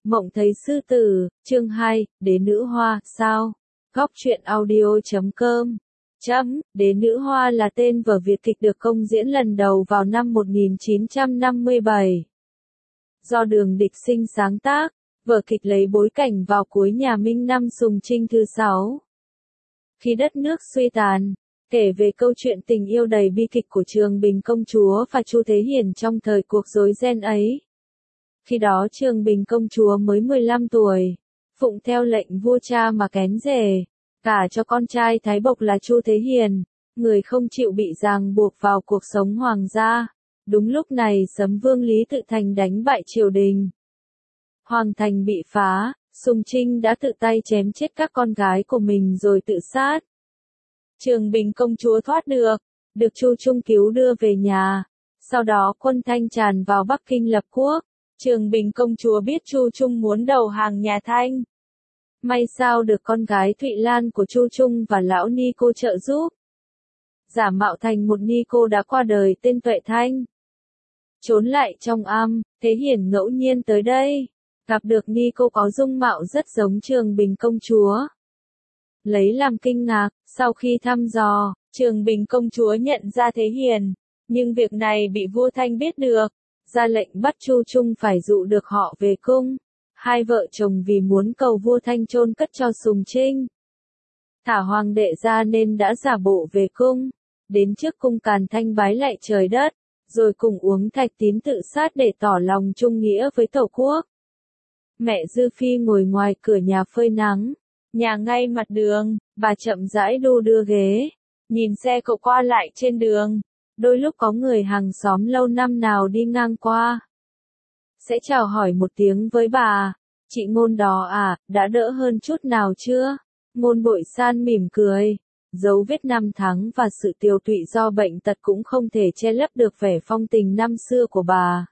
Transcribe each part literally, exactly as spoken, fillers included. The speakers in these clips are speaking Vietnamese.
Mộng thấy sư tử, chương hai, Đế nữ hoa, sao? Góc truyện audio chấm com. Chấm, Đế nữ hoa là tên vở Việt kịch được công diễn lần đầu vào năm một nghìn chín trăm năm mươi bảy. Do Đường Địch Sinh sáng tác, vở kịch lấy bối cảnh vào cuối nhà Minh năm Sùng Trinh thứ sáu. Khi đất nước suy tàn, kể về câu chuyện tình yêu đầy bi kịch của Trường Bình công chúa và Chu Thế Hiền trong thời cuộc rối ren ấy. Khi đó Trường Bình công chúa mới mười lăm tuổi, phụng theo lệnh vua cha mà kén rể, cả cho con trai Thái Bộc là Chu Thế Hiền, người không chịu bị ràng buộc vào cuộc sống hoàng gia. Đúng lúc này Sấm Vương Lý Tự Thành đánh bại triều đình. Hoàng thành bị phá, Sùng Trinh đã tự tay chém chết các con gái của mình rồi tự sát. Trường Bình công chúa thoát được, được Chu Trung cứu đưa về nhà. Sau đó quân Thanh tràn vào Bắc Kinh lập quốc. Trường Bình công chúa biết Chu Trung muốn đầu hàng nhà Thanh. May sao được con gái Thụy Lan của Chu Trung và lão ni cô trợ giúp. Giả mạo thành một ni cô đã qua đời tên Tuệ Thanh. Trốn lại trong am, Thế Hiển ngẫu nhiên tới đây. Gặp được ni cô có dung mạo rất giống Trường Bình công chúa. Lấy làm kinh ngạc, sau khi thăm dò, Trường Bình công chúa nhận ra Thế Hiền. Nhưng việc này bị vua Thanh biết được. Ra lệnh bắt Chu Trung phải dụ được họ về cung. Hai vợ chồng vì muốn cầu vua Thanh chôn cất cho Sùng Trinh. Thả hoàng đệ ra nên đã giả bộ về cung. Đến trước cung Càn Thanh bái lạy trời đất. Rồi cùng uống thạch tín tự sát để tỏ lòng trung nghĩa với tổ quốc. Mẹ Dư Phi ngồi ngoài cửa nhà phơi nắng. Nhà ngay mặt đường, bà chậm rãi đu đưa ghế. Nhìn xe cộ qua lại trên đường. Đôi lúc có người hàng xóm lâu năm nào đi ngang qua. Sẽ chào hỏi một tiếng với bà. Chị Ngôn đó à, đã đỡ hơn chút nào chưa? Ngôn Bội San mỉm cười. Dấu vết năm tháng và sự tiều tụy do bệnh tật cũng không thể che lấp được vẻ phong tình năm xưa của bà.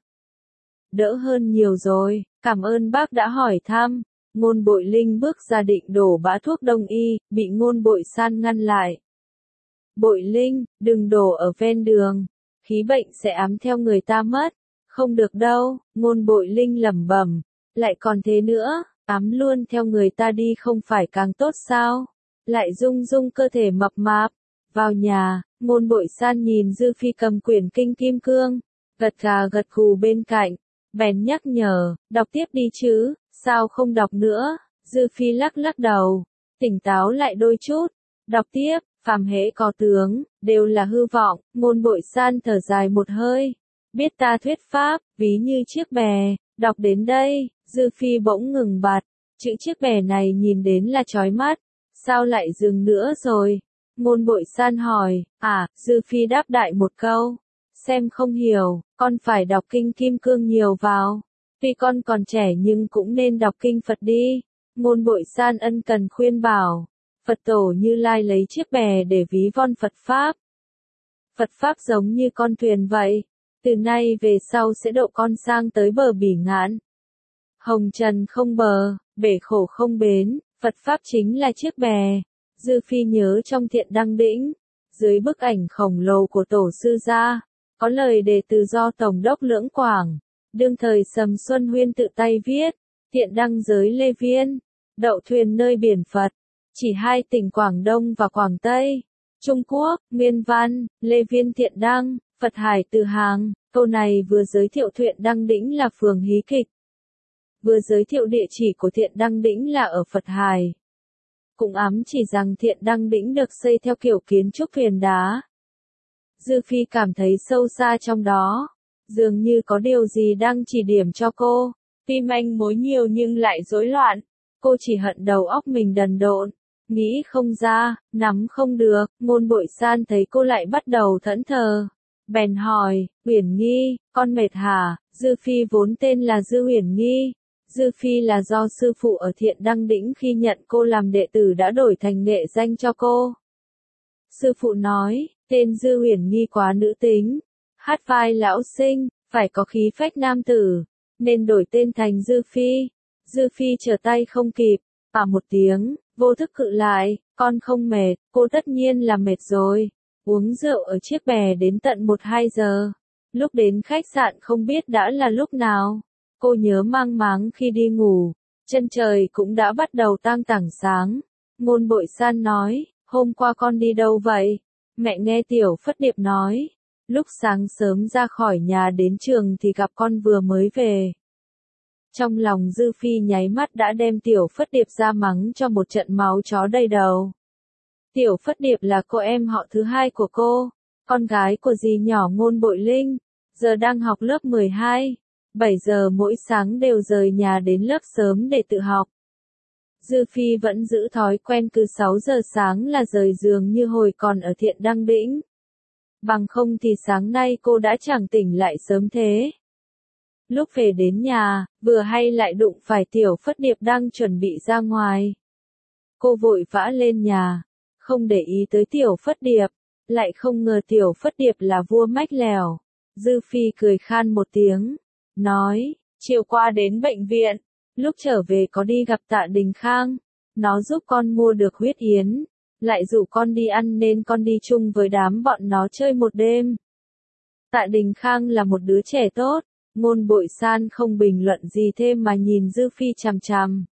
Đỡ hơn nhiều rồi, cảm ơn bác đã hỏi thăm. Ngôn Bội Linh bước ra định đổ bã thuốc đông y, bị Ngôn Bội San ngăn lại. Bội Linh, đừng đổ ở ven đường, khí bệnh sẽ ám theo người ta mất. Không được đâu, Ngôn Bội Linh lẩm bẩm, lại còn thế nữa, ám luôn theo người ta đi không phải càng tốt sao? Lại rung rung cơ thể mập mạp. Vào nhà, Ngôn Bội San nhìn Dư Phi cầm quyển kinh kim cương, gật gà gật gù bên cạnh, bèn nhắc nhở, đọc tiếp đi chứ, sao không đọc nữa? Dư Phi lắc lắc đầu, tỉnh táo lại đôi chút, đọc tiếp. Phàm hễ có tướng, đều là hư vọng. Ngôn Bội San thở dài một hơi. Biết ta thuyết pháp, ví như chiếc bè. Đọc đến đây, Dư Phi bỗng ngừng bặt. Chữ chiếc bè này nhìn đến là chói mắt. Sao lại dừng nữa rồi? Ngôn Bội San hỏi. À, Dư Phi đáp đại một câu. Xem không hiểu, con phải đọc kinh kim cương nhiều vào. Tuy con còn trẻ nhưng cũng nên đọc kinh Phật đi. Ngôn Bội San ân cần khuyên bảo. Phật tổ Như Lai lấy chiếc bè để ví von Phật Pháp. Phật Pháp giống như con thuyền vậy. Từ nay về sau sẽ độ con sang tới bờ Bỉ Ngạn. Hồng trần không bờ, bể khổ không bến, Phật Pháp chính là chiếc bè. Dư Phi nhớ trong Thiện Đăng Đỉnh, dưới bức ảnh khổng lồ của Tổ sư gia, có lời đề từ do Tổng đốc Lưỡng Quảng, đương thời Sầm Xuân Huyên tự tay viết. Thiện Đăng giới Lê Viên, đậu thuyền nơi biển Phật. Chỉ hai tỉnh Quảng Đông và Quảng Tây, Trung Quốc, Nguyên Văn, Lê Viên Thiện Đăng, Phật Hải Từ Hàng. Câu này vừa giới thiệu Thiện Đăng Đỉnh là phường hí kịch, vừa giới thiệu địa chỉ của Thiện Đăng Đỉnh là ở Phật Hải. Cũng ám chỉ rằng Thiện Đăng Đỉnh được xây theo kiểu kiến trúc thuyền đá. Dư Phi cảm thấy sâu xa trong đó, dường như có điều gì đang chỉ điểm cho cô. Tuy manh mối nhiều nhưng lại rối loạn, cô chỉ hận đầu óc mình đần độn. Nghĩ không ra, nắm không được. Ngôn Bội San thấy cô lại bắt đầu thẫn thờ. Bèn hỏi, Uyển Nghi, con mệt hả? Dư Phi vốn tên là Dư Uyển Nghi. Dư Phi là do sư phụ ở Thiện Đăng Đỉnh khi nhận cô làm đệ tử đã đổi thành nghệ danh cho cô. Sư phụ nói, tên Dư Uyển Nghi quá nữ tính, hát vai lão sinh, phải có khí phách nam tử, nên đổi tên thành Dư Phi. Dư Phi trở tay không kịp, à một tiếng. Vô thức cự lại, con không mệt, cô tất nhiên là mệt rồi. Uống rượu ở chiếc bè đến tận một hai giờ. Lúc đến khách sạn không biết đã là lúc nào. Cô nhớ mang máng khi đi ngủ, chân trời cũng đã bắt đầu tang tảng sáng. Ngôn Bội San nói, hôm qua con đi đâu vậy? Mẹ nghe Tiểu Phất Điệp nói, lúc sáng sớm ra khỏi nhà đến trường thì gặp con vừa mới về. Trong lòng Dư Phi nháy mắt đã đem Tiểu Phất Điệp ra mắng cho một trận máu chó đầy đầu. Tiểu Phất Điệp là cô em họ thứ hai của cô, con gái của dì nhỏ Ngôn Bội Linh, giờ đang học lớp mười hai, bảy giờ mỗi sáng đều rời nhà đến lớp sớm để tự học. Dư Phi vẫn giữ thói quen cứ sáu giờ sáng là rời giường như hồi còn ở Thiện Đăng Đĩnh. Bằng không thì sáng nay cô đã chẳng tỉnh lại sớm thế. Lúc về đến nhà, vừa hay lại đụng phải Tiểu Phất Điệp đang chuẩn bị ra ngoài. Cô vội vã lên nhà, không để ý tới Tiểu Phất Điệp, lại không ngờ Tiểu Phất Điệp là vua mách lèo. Dư Phi cười khan một tiếng, nói, chiều qua đến bệnh viện, lúc trở về có đi gặp Tạ Đình Khang, nó giúp con mua được huyết yến, lại rủ con đi ăn nên con đi chung với đám bọn nó chơi một đêm. Tạ Đình Khang là một đứa trẻ tốt. Ngôn Bội San không bình luận gì thêm mà nhìn Dư Phi chằm chằm.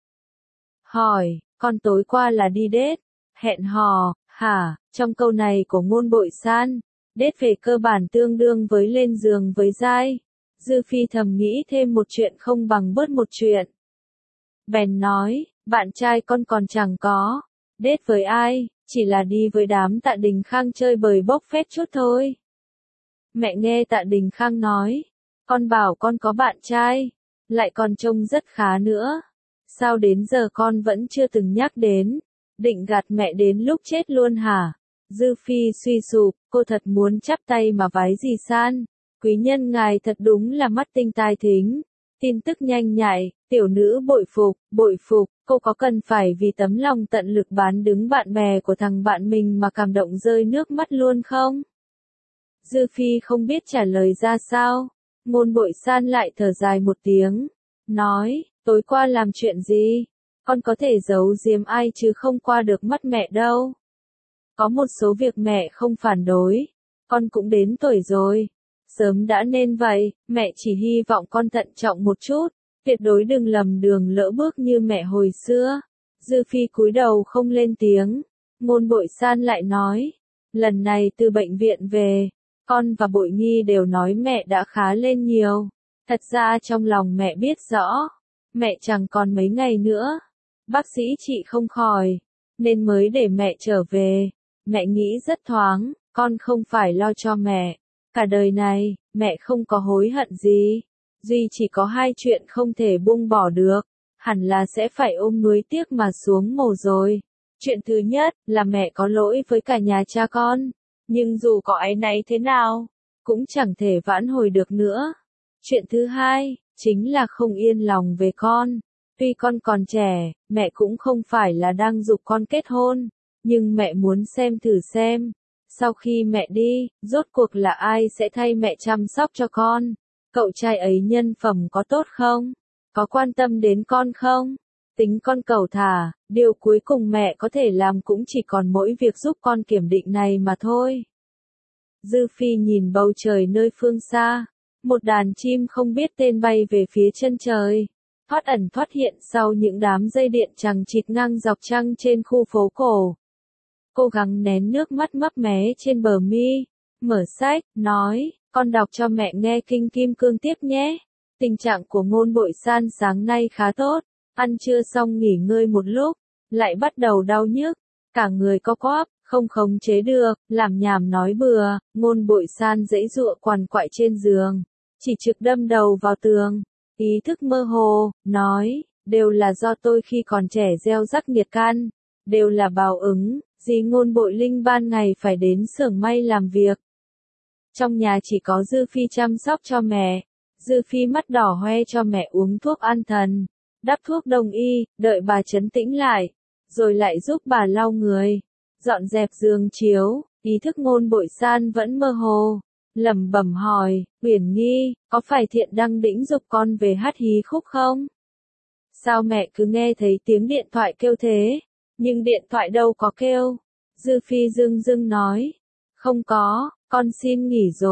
Hỏi, con tối qua là đi date, hẹn hò, hả? Trong câu này của Ngôn Bội San, date về cơ bản tương đương với lên giường với giai. Dư Phi thầm nghĩ thêm một chuyện không bằng bớt một chuyện. Bèn nói, bạn trai con còn chẳng có. Date với ai, chỉ là đi với đám Tạ Đình Khang chơi bời bốc phét chút thôi. Mẹ nghe Tạ Đình Khang nói, con bảo con có bạn trai, lại còn trông rất khá nữa. Sao đến giờ con vẫn chưa từng nhắc đến, định gạt mẹ đến lúc chết luôn hả? Dư Phi suy sụp, cô thật muốn chắp tay mà vái dì San. Quý nhân ngài thật đúng là mắt tinh tai thính. Tin tức nhanh nhạy, tiểu nữ bội phục, bội phục, cô có cần phải vì tấm lòng tận lực bán đứng bạn bè của thằng bạn mình mà cảm động rơi nước mắt luôn không? Dư Phi không biết trả lời ra sao. Ngôn Bội San lại thở dài một tiếng, nói, tối qua làm chuyện gì? Con có thể giấu giếm ai chứ không qua được mắt mẹ đâu. Có một số việc mẹ không phản đối, con cũng đến tuổi rồi. Sớm đã nên vậy, mẹ chỉ hy vọng con thận trọng một chút, tuyệt đối đừng lầm đường lỡ bước như mẹ hồi xưa. Dư Phi cúi đầu không lên tiếng, Ngôn Bội San lại nói, lần này từ bệnh viện về, con và Bội Nhi đều nói mẹ đã khá lên nhiều. Thật ra trong lòng mẹ biết rõ, mẹ chẳng còn mấy ngày nữa. Bác sĩ trị không khỏi, nên mới để mẹ trở về. Mẹ nghĩ rất thoáng, con không phải lo cho mẹ. Cả đời này, mẹ không có hối hận gì. Duy chỉ có hai chuyện không thể buông bỏ được. Hẳn là sẽ phải ôm nuối tiếc mà xuống mồ rồi. Chuyện thứ nhất là mẹ có lỗi với cả nhà cha con. Nhưng dù có áy náy thế nào, cũng chẳng thể vãn hồi được nữa. Chuyện thứ hai, chính là không yên lòng về con. Tuy con còn trẻ, mẹ cũng không phải là đang giục con kết hôn. Nhưng mẹ muốn xem thử xem, sau khi mẹ đi, rốt cuộc là ai sẽ thay mẹ chăm sóc cho con? Cậu trai ấy nhân phẩm có tốt không? Có quan tâm đến con không? Tính con cẩu thả, điều cuối cùng mẹ có thể làm cũng chỉ còn mỗi việc giúp con kiểm định này mà thôi. Dư Phi nhìn bầu trời nơi phương xa, một đàn chim không biết tên bay về phía chân trời, thoát ẩn thoát hiện sau những đám dây điện chằng chịt ngang dọc trăng trên khu phố cổ. Cố gắng nén nước mắt mấp mé trên bờ mi, mở sách, nói, con đọc cho mẹ nghe Kinh Kim Cương tiếp nhé. Tình trạng của Ngôn Bội San sáng nay khá tốt, ăn trưa xong nghỉ ngơi một lúc, lại bắt đầu đau nhức, cả người co quắp, không khống chế được, làm nhảm nói bừa. Ngôn Bội San giãy giụa quằn quại trên giường, chỉ trực đâm đầu vào tường, ý thức mơ hồ, nói, đều là do tôi khi còn trẻ gieo rắc nghiệt căn, đều là báo ứng. Dì Ngôn Bội Linh ban ngày phải đến xưởng may làm việc. Trong nhà chỉ có Dư Phi chăm sóc cho mẹ. Dư Phi mắt đỏ hoe cho mẹ uống thuốc an thần, đắp thuốc đông y, đợi bà trấn tĩnh lại, rồi lại giúp bà lau người, dọn dẹp giường chiếu. Ý thức Ngôn Bội San vẫn mơ hồ, lẩm bẩm hỏi, Uyển Nghi, có phải Thiện Đăng Đĩnh giục con về hát hí khúc không? Sao mẹ cứ nghe thấy tiếng điện thoại kêu thế? Nhưng điện thoại đâu có kêu. Dư Phi dưng dưng nói, không có, con xin nghỉ rồi,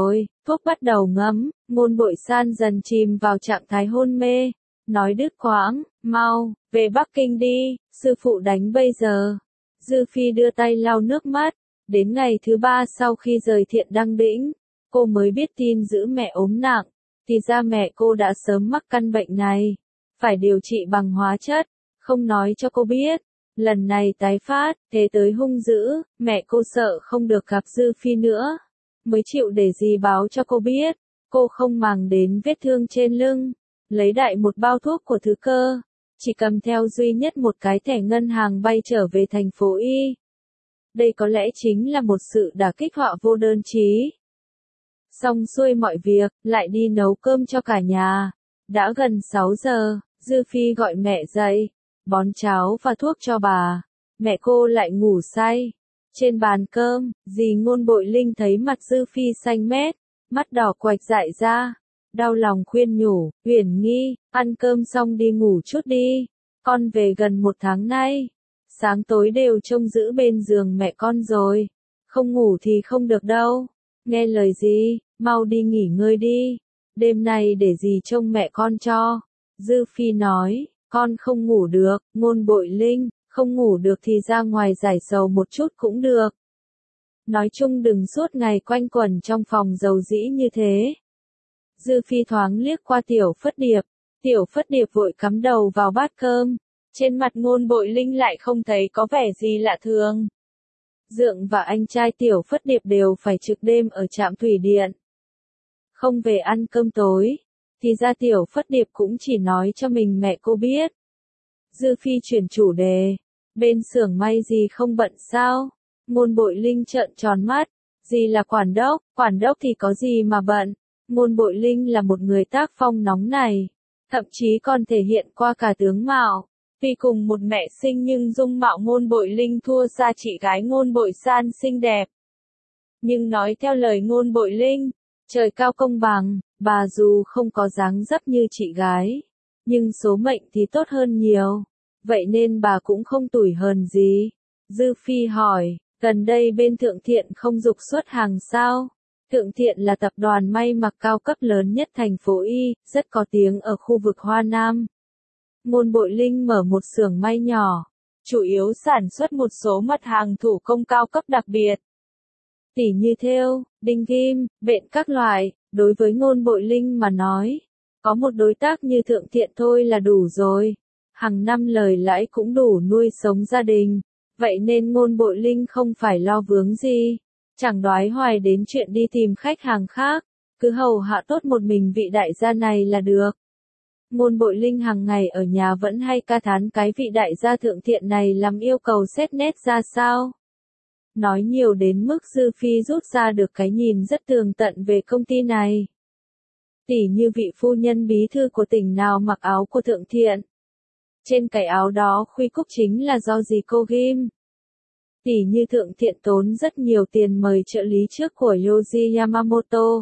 Thuốc bắt đầu ngấm, Ngôn Bội San dần chìm vào trạng thái hôn mê, nói đứt quãng, mau, về Bắc Kinh đi, sư phụ đánh bây giờ. Dư Phi đưa tay lau nước mắt, đến ngày thứ ba sau khi rời Thiện Đăng Đĩnh, cô mới biết tin giữ mẹ ốm nặng, thì ra mẹ cô đã sớm mắc căn bệnh này, phải điều trị bằng hóa chất, không nói cho cô biết. Lần này tái phát, thế tới hung dữ, mẹ cô sợ không được gặp Dư Phi nữa, mới chịu để dì báo cho cô biết. Cô không màng đến vết thương trên lưng, lấy đại một bao thuốc của Thứ Cơ, chỉ cầm theo duy nhất một cái thẻ ngân hàng bay trở về thành phố Y. Đây có lẽ chính là một sự đả kích họa vô đơn chí. Xong xuôi mọi việc, lại đi nấu cơm cho cả nhà. Đã gần sáu giờ, Dư Phi gọi mẹ dậy, bón cháo và thuốc cho bà. Mẹ cô lại ngủ say. Trên bàn cơm, dì Ngôn Bội Linh thấy mặt Dư Phi xanh mét, mắt đỏ quạch dại ra. Đau lòng khuyên nhủ, Uyển Nghi, ăn cơm xong đi ngủ chút đi. Con về gần một tháng nay. Sáng tối đều trông giữ bên giường mẹ con rồi. Không ngủ thì không được đâu. Nghe lời dì, mau đi nghỉ ngơi đi. Đêm nay để dì trông mẹ con cho. Dư Phi nói, con không ngủ được, Ngôn Bội Linh, không ngủ được thì ra ngoài giải sầu một chút cũng được. Nói chung đừng suốt ngày quanh quẩn trong phòng dầu dĩ như thế. Dư Phi thoáng liếc qua Tiểu Phất Điệp, Tiểu Phất Điệp vội cắm đầu vào bát cơm, trên mặt Ngôn Bội Linh lại không thấy có vẻ gì lạ thường. Dượng và anh trai Tiểu Phất Điệp đều phải trực đêm ở trạm thủy điện. Không về ăn cơm tối, thì ra Tiểu Phất Điệp cũng chỉ nói cho mình mẹ cô biết. Dư Phi chuyển chủ đề, bên xưởng may gì không bận sao? Ngôn Bội Linh trợn tròn mắt, gì là quản đốc, quản đốc thì có gì mà bận. Ngôn Bội Linh là một người tác phong nóng này, thậm chí còn thể hiện qua cả tướng mạo. Tuy cùng một mẹ sinh nhưng dung mạo Ngôn Bội Linh thua xa chị gái Ngôn Bội San xinh đẹp. Nhưng nói theo lời Ngôn Bội Linh, trời cao công bằng, bà dù không có dáng dấp như chị gái, nhưng số mệnh thì tốt hơn nhiều, vậy nên bà cũng không tủi hờn gì. Dư Phi hỏi, gần đây bên Thượng Thiện không dục xuất hàng sao? Thượng Thiện là tập đoàn may mặc cao cấp lớn nhất thành phố Y, rất có tiếng ở khu vực Hoa Nam. Ngôn Bội Linh mở một xưởng may nhỏ, chủ yếu sản xuất một số mặt hàng thủ công cao cấp đặc biệt. Tỉ như thêu, đinh ghim, bện các loại, đối với Ngôn Bội Linh mà nói, có một đối tác như Thượng Thiện thôi là đủ rồi. Hàng năm lời lãi cũng đủ nuôi sống gia đình, vậy nên Ngôn Bội Linh không phải lo vướng gì. Chẳng đoái hoài đến chuyện đi tìm khách hàng khác, cứ hầu hạ tốt một mình vị đại gia này là được. Ngôn Bội Linh hàng ngày ở nhà vẫn hay ca thán cái vị đại gia Thượng Thiện này làm yêu cầu xét nét ra sao. Nói nhiều đến mức Dư Phi rút ra được cái nhìn rất tường tận về công ty này. Tỉ như vị phu nhân bí thư của tỉnh nào mặc áo của Thượng Thiện. Trên cái áo đó khuy cúc chính là do dì cô ghim. Tỉ như Thượng Thiện tốn rất nhiều tiền mời trợ lý trước của Yoji Yamamoto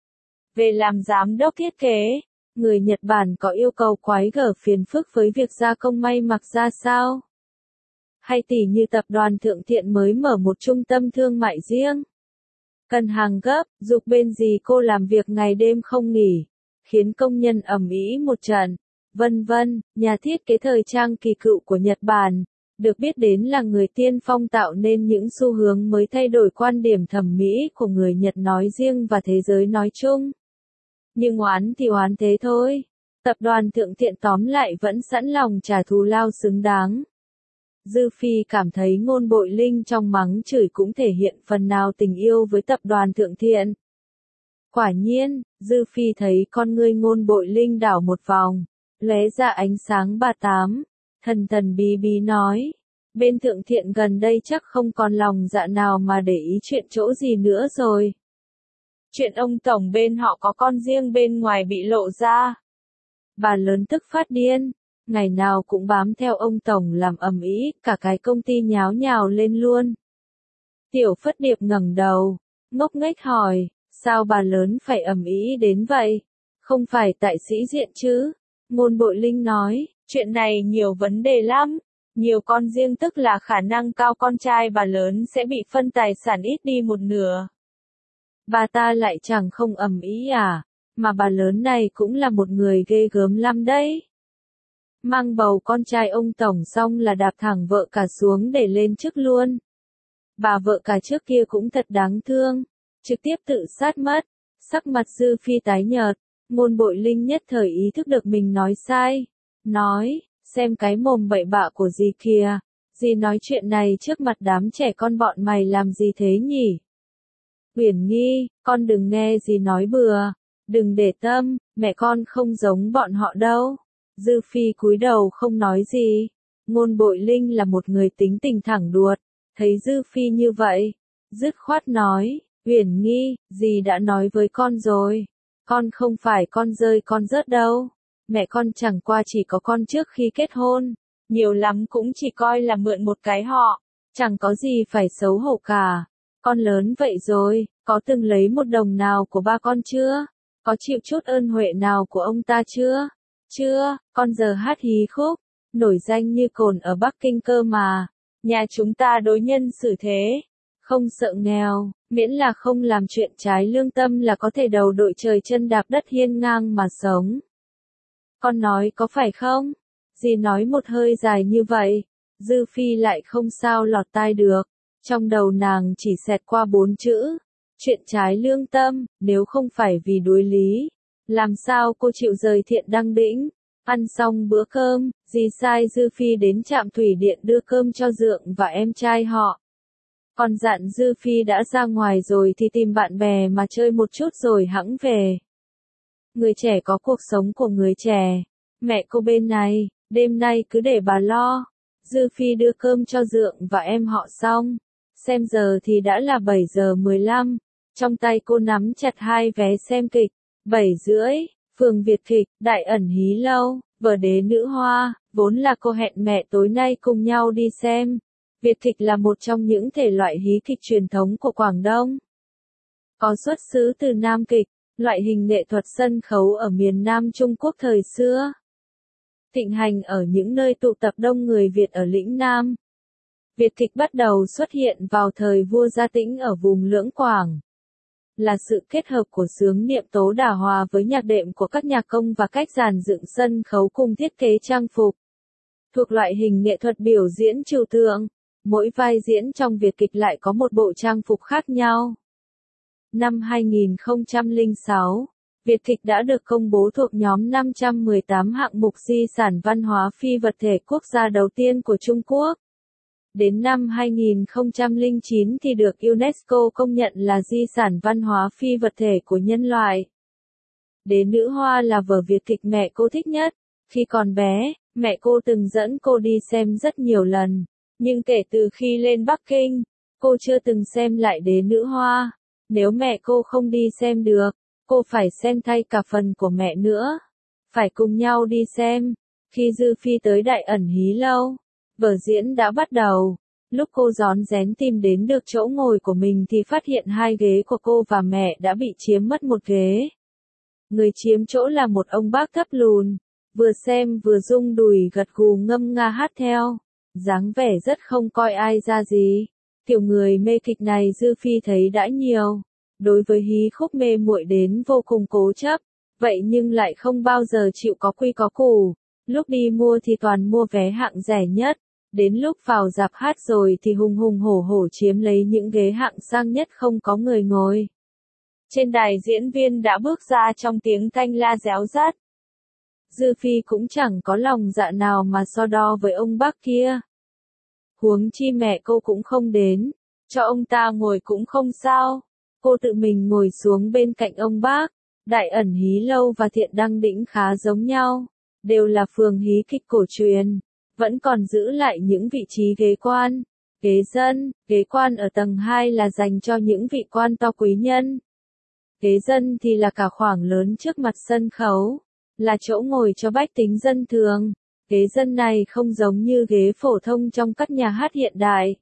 về làm giám đốc thiết kế. Người Nhật Bản có yêu cầu quái gở phiền phức với việc gia công may mặc ra sao? Hay tỉ như tập đoàn Thượng Thiện mới mở một trung tâm thương mại riêng. Cần hàng gấp, giục bên dì cô làm việc ngày đêm không nghỉ, khiến công nhân ầm ĩ một trận, vân vân. Nhà thiết kế thời trang kỳ cựu của Nhật Bản, được biết đến là người tiên phong tạo nên những xu hướng mới thay đổi quan điểm thẩm mỹ của người Nhật nói riêng và thế giới nói chung. Nhưng oán thì oán thế thôi. Tập đoàn Thượng Thiện tóm lại vẫn sẵn lòng trả thù lao xứng đáng. Dư Phi cảm thấy Ngôn Bội Linh trong mắng chửi cũng thể hiện phần nào tình yêu với tập đoàn Thượng Thiện. Quả nhiên, Dư Phi thấy con ngươi Ngôn Bội Linh đảo một vòng, lóe ra ánh sáng ba tám, thần thần bí bí nói. Bên Thượng Thiện gần đây chắc không còn lòng dạ nào mà để ý chuyện chỗ gì nữa rồi. Chuyện ông tổng bên họ có con riêng bên ngoài bị lộ ra. Bà lớn tức phát điên, ngày nào cũng bám theo ông tổng làm ầm ĩ, cả cái công ty nháo nhào lên luôn. Tiểu Phất Điệp ngẩng đầu, ngốc nghếch hỏi, sao bà lớn phải ầm ĩ đến vậy? Không phải tại sĩ diện chứ? Ngôn Bội Linh nói, chuyện này nhiều vấn đề lắm. Nhiều con riêng tức là khả năng cao con trai bà lớn sẽ bị phân tài sản ít đi một nửa. Bà ta lại chẳng không ầm ĩ à, mà bà lớn này cũng là một người ghê gớm lắm đấy. Mang bầu con trai ông tổng xong là đạp thẳng vợ cả xuống để lên chức luôn. Bà vợ cả trước kia cũng thật đáng thương, trực tiếp tự sát mất. Sắc mặt Dư Phi tái nhợt, Ngôn Bội Linh nhất thời ý thức được mình nói sai. Nói, xem cái mồm bậy bạ của dì kìa, dì nói chuyện này trước mặt đám trẻ con bọn mày làm gì thế nhỉ? Uyển Nghi, con đừng nghe dì nói bừa, đừng để tâm, mẹ con không giống bọn họ đâu. Dư Phi cúi đầu không nói gì. Ngôn Bội Linh là một người tính tình thẳng đuột, thấy Dư Phi như vậy, dứt khoát nói, Uyển Nghi, dì đã nói với con rồi, con không phải con rơi con rớt đâu, mẹ con chẳng qua chỉ có con trước khi kết hôn, nhiều lắm cũng chỉ coi là mượn một cái họ, chẳng có gì phải xấu hổ cả. Con lớn vậy rồi, có từng lấy một đồng nào của ba con chưa? Có chịu chút ơn huệ nào của ông ta chưa? Chưa, con giờ hát hí khúc, nổi danh như cồn ở Bắc Kinh cơ mà. Nhà chúng ta đối nhân xử thế, không sợ nghèo, miễn là không làm chuyện trái lương tâm là có thể đầu đội trời chân đạp đất hiên ngang mà sống. Con nói có phải không? Dì nói một hơi dài như vậy, Dư Phi lại không sao lọt tai được. Trong đầu nàng chỉ xẹt qua bốn chữ, chuyện trái lương tâm, nếu không phải vì đối lý, làm sao cô chịu rời Thiện Đăng Đĩnh. Ăn xong bữa cơm, dì sai Dư Phi đến trạm thủy điện đưa cơm cho Dượng và em trai họ. Còn dặn Dư Phi đã ra ngoài rồi thì tìm bạn bè mà chơi một chút rồi hẵng về. Người trẻ có cuộc sống của người trẻ, mẹ cô bên này, đêm nay cứ để bà lo. Dư Phi đưa cơm cho Dượng và em họ xong, xem giờ thì đã là bảy giờ mười lăm, trong tay cô nắm chặt hai vé xem kịch, bảy rưỡi, Phường Việt Kịch, Đại Ẩn Hí Lâu, vở Đế Nữ Hoa, vốn là cô hẹn mẹ tối nay cùng nhau đi xem. Việt Kịch là một trong những thể loại hí kịch truyền thống của Quảng Đông. Có xuất xứ từ Nam Kịch, loại hình nghệ thuật sân khấu ở miền Nam Trung Quốc thời xưa. Thịnh hành ở những nơi tụ tập đông người Việt ở lĩnh Nam. Việt Kịch bắt đầu xuất hiện vào thời vua Gia Tĩnh ở vùng Lưỡng Quảng. Là sự kết hợp của xướng niệm tố đả hòa với nhạc đệm của các nhạc công và cách dàn dựng sân khấu cùng thiết kế trang phục. Thuộc loại hình nghệ thuật biểu diễn trừu tượng, mỗi vai diễn trong Việt Kịch lại có một bộ trang phục khác nhau. Năm hai nghìn không trăm lẻ sáu, Việt Kịch đã được công bố thuộc nhóm năm trăm mười tám hạng mục di sản văn hóa phi vật thể quốc gia đầu tiên của Trung Quốc. Đến năm hai nghìn không trăm lẻ chín thì được UNESCO công nhận là di sản văn hóa phi vật thể của nhân loại. Đế Nữ Hoa là vở Việt Kịch mẹ cô thích nhất. Khi còn bé, mẹ cô từng dẫn cô đi xem rất nhiều lần. Nhưng kể từ khi lên Bắc Kinh, cô chưa từng xem lại Đế Nữ Hoa. Nếu mẹ cô không đi xem được, cô phải xem thay cả phần của mẹ nữa. Phải cùng nhau đi xem. Khi Dư Phi tới Đại Ẩn Hí Lâu, vở diễn đã bắt đầu. Lúc cô rón rén tìm đến được chỗ ngồi của mình thì phát hiện hai ghế của cô và mẹ đã bị chiếm mất một ghế. Người chiếm chỗ là một ông bác thấp lùn, vừa xem vừa rung đùi gật gù ngâm nga hát theo, dáng vẻ rất không coi ai ra gì. Kiểu người mê kịch này Dư Phi thấy đã nhiều, đối với hí khúc mê muội đến vô cùng cố chấp, vậy nhưng lại không bao giờ chịu có quy có củ. Lúc đi mua thì toàn mua vé hạng rẻ nhất, đến lúc vào rạp hát rồi thì hùng hùng hổ hổ chiếm lấy những ghế hạng sang nhất không có người ngồi. Trên đài diễn viên đã bước ra trong tiếng thanh la réo rắt. Dư Phi cũng chẳng có lòng dạ nào mà so đo với ông bác kia. Huống chi mẹ cô cũng không đến, cho ông ta ngồi cũng không sao. Cô tự mình ngồi xuống bên cạnh ông bác. Đại Ẩn Hí Lâu và Thiện Đăng Đĩnh khá giống nhau, đều là phường hí kịch cổ truyền, vẫn còn giữ lại những vị trí ghế quan, ghế dân. Ghế quan ở tầng hai là dành cho những vị quan to quý nhân. Ghế dân thì là cả khoảng lớn trước mặt sân khấu, là chỗ ngồi cho bách tính dân thường. Ghế dân này không giống như ghế phổ thông trong các nhà hát hiện đại.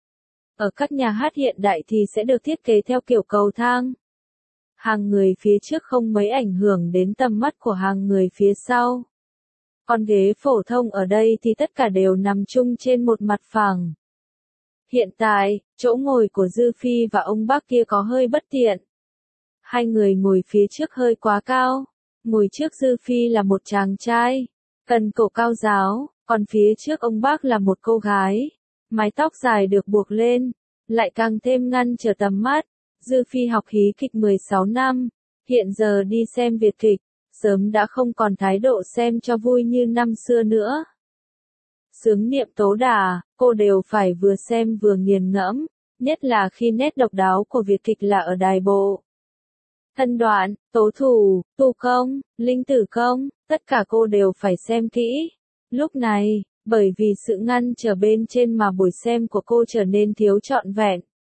Ở các nhà hát hiện đại thì sẽ được thiết kế theo kiểu cầu thang. Hàng người phía trước không mấy ảnh hưởng đến tầm mắt của hàng người phía sau. Còn ghế phổ thông ở đây thì tất cả đều nằm chung trên một mặt phẳng. Hiện tại, chỗ ngồi của Dư Phi và ông bác kia có hơi bất tiện. Hai người ngồi phía trước hơi quá cao. Ngồi trước Dư Phi là một chàng trai, cần cổ cao giáo, còn phía trước ông bác là một cô gái. Mái tóc dài được buộc lên, lại càng thêm ngăn trở tầm mắt. Dư Phi học hí kịch mười sáu năm, hiện giờ đi xem Việt kịch, sớm đã không còn thái độ xem cho vui như năm xưa nữa. Xướng Niệm Tố Đà, cô đều phải vừa xem vừa nghiền ngẫm, nhất là khi nét độc đáo của Việt kịch là ở đài bộ. Thân Đoạn, Tố Thủ, Tu Công, Linh Tử Công, tất cả cô đều phải xem kỹ. Lúc này, bởi vì sự ngăn trở bên trên mà buổi xem của cô trở nên thiếu trọn vẹn.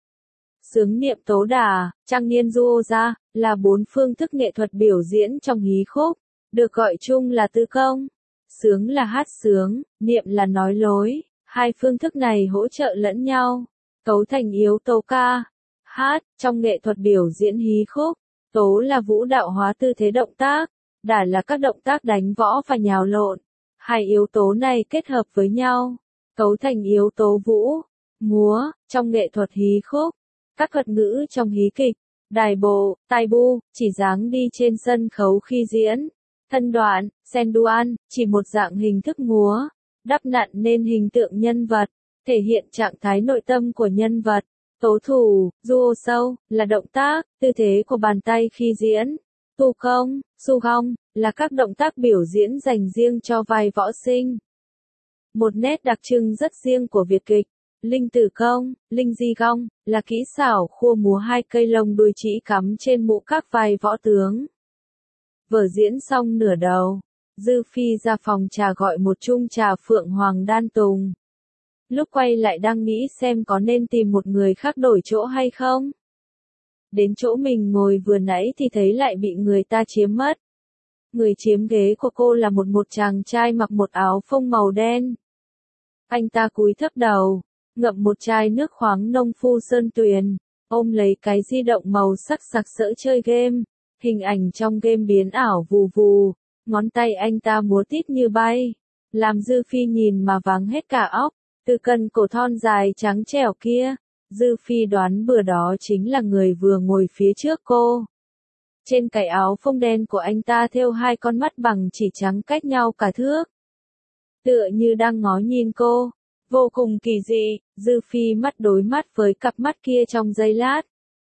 Xướng Niệm Tố Đà, Trăng Niên Du Ô Gia, là bốn phương thức nghệ thuật biểu diễn trong hí khúc, được gọi chung là tứ công. Xướng là hát sướng, niệm là nói lối, hai phương thức này hỗ trợ lẫn nhau, cấu thành yếu tố ca, hát, trong nghệ thuật biểu diễn hí khúc. Tố là vũ đạo hóa tư thế động tác, đả là các động tác đánh võ và nhào lộn. Hai yếu tố này kết hợp với nhau, cấu thành yếu tố vũ, múa, trong nghệ thuật hí khúc. Các thuật ngữ trong hí kịch, đài bộ, tai bu, chỉ dáng đi trên sân khấu khi diễn. Thân đoạn, senduan, chỉ một dạng hình thức múa, đắp nặn nên hình tượng nhân vật, thể hiện trạng thái nội tâm của nhân vật. Tố thủ, duo sâu, là động tác, tư thế của bàn tay khi diễn. Tu công, su gong, là các động tác biểu diễn dành riêng cho vai võ sinh. Một nét đặc trưng rất riêng của Việt kịch. Linh Tử Công, Linh Di Gong, là kỹ xảo khua múa hai cây lông đuôi trĩ cắm trên mũ các vai võ tướng. Vở diễn xong nửa đầu, Dư Phi ra phòng trà gọi một chung trà Phượng Hoàng Đan Tùng. Lúc quay lại đang nghĩ xem có nên tìm một người khác đổi chỗ hay không. Đến chỗ mình ngồi vừa nãy thì thấy lại bị người ta chiếm mất. Người chiếm ghế của cô là một một chàng trai mặc một áo phông màu đen. Anh ta cúi thấp đầu, ngậm một chai nước khoáng nông phu sơn tuyền, ôm lấy cái di động màu sắc sặc sỡ chơi game. Hình ảnh trong game biến ảo vù vù, ngón tay anh ta múa tít như bay, làm Dư Phi nhìn mà váng hết cả óc. Từ cần cổ thon dài trắng trẻo kia, Dư Phi đoán bữa đó chính là người vừa ngồi phía trước cô. Trên cái áo phông đen của anh ta thêu hai con mắt bằng chỉ trắng cách nhau cả thước. Tựa như đang ngó nhìn cô, vô cùng kỳ dị. Dư Phi mắt đối mắt với cặp mắt kia trong giây lát.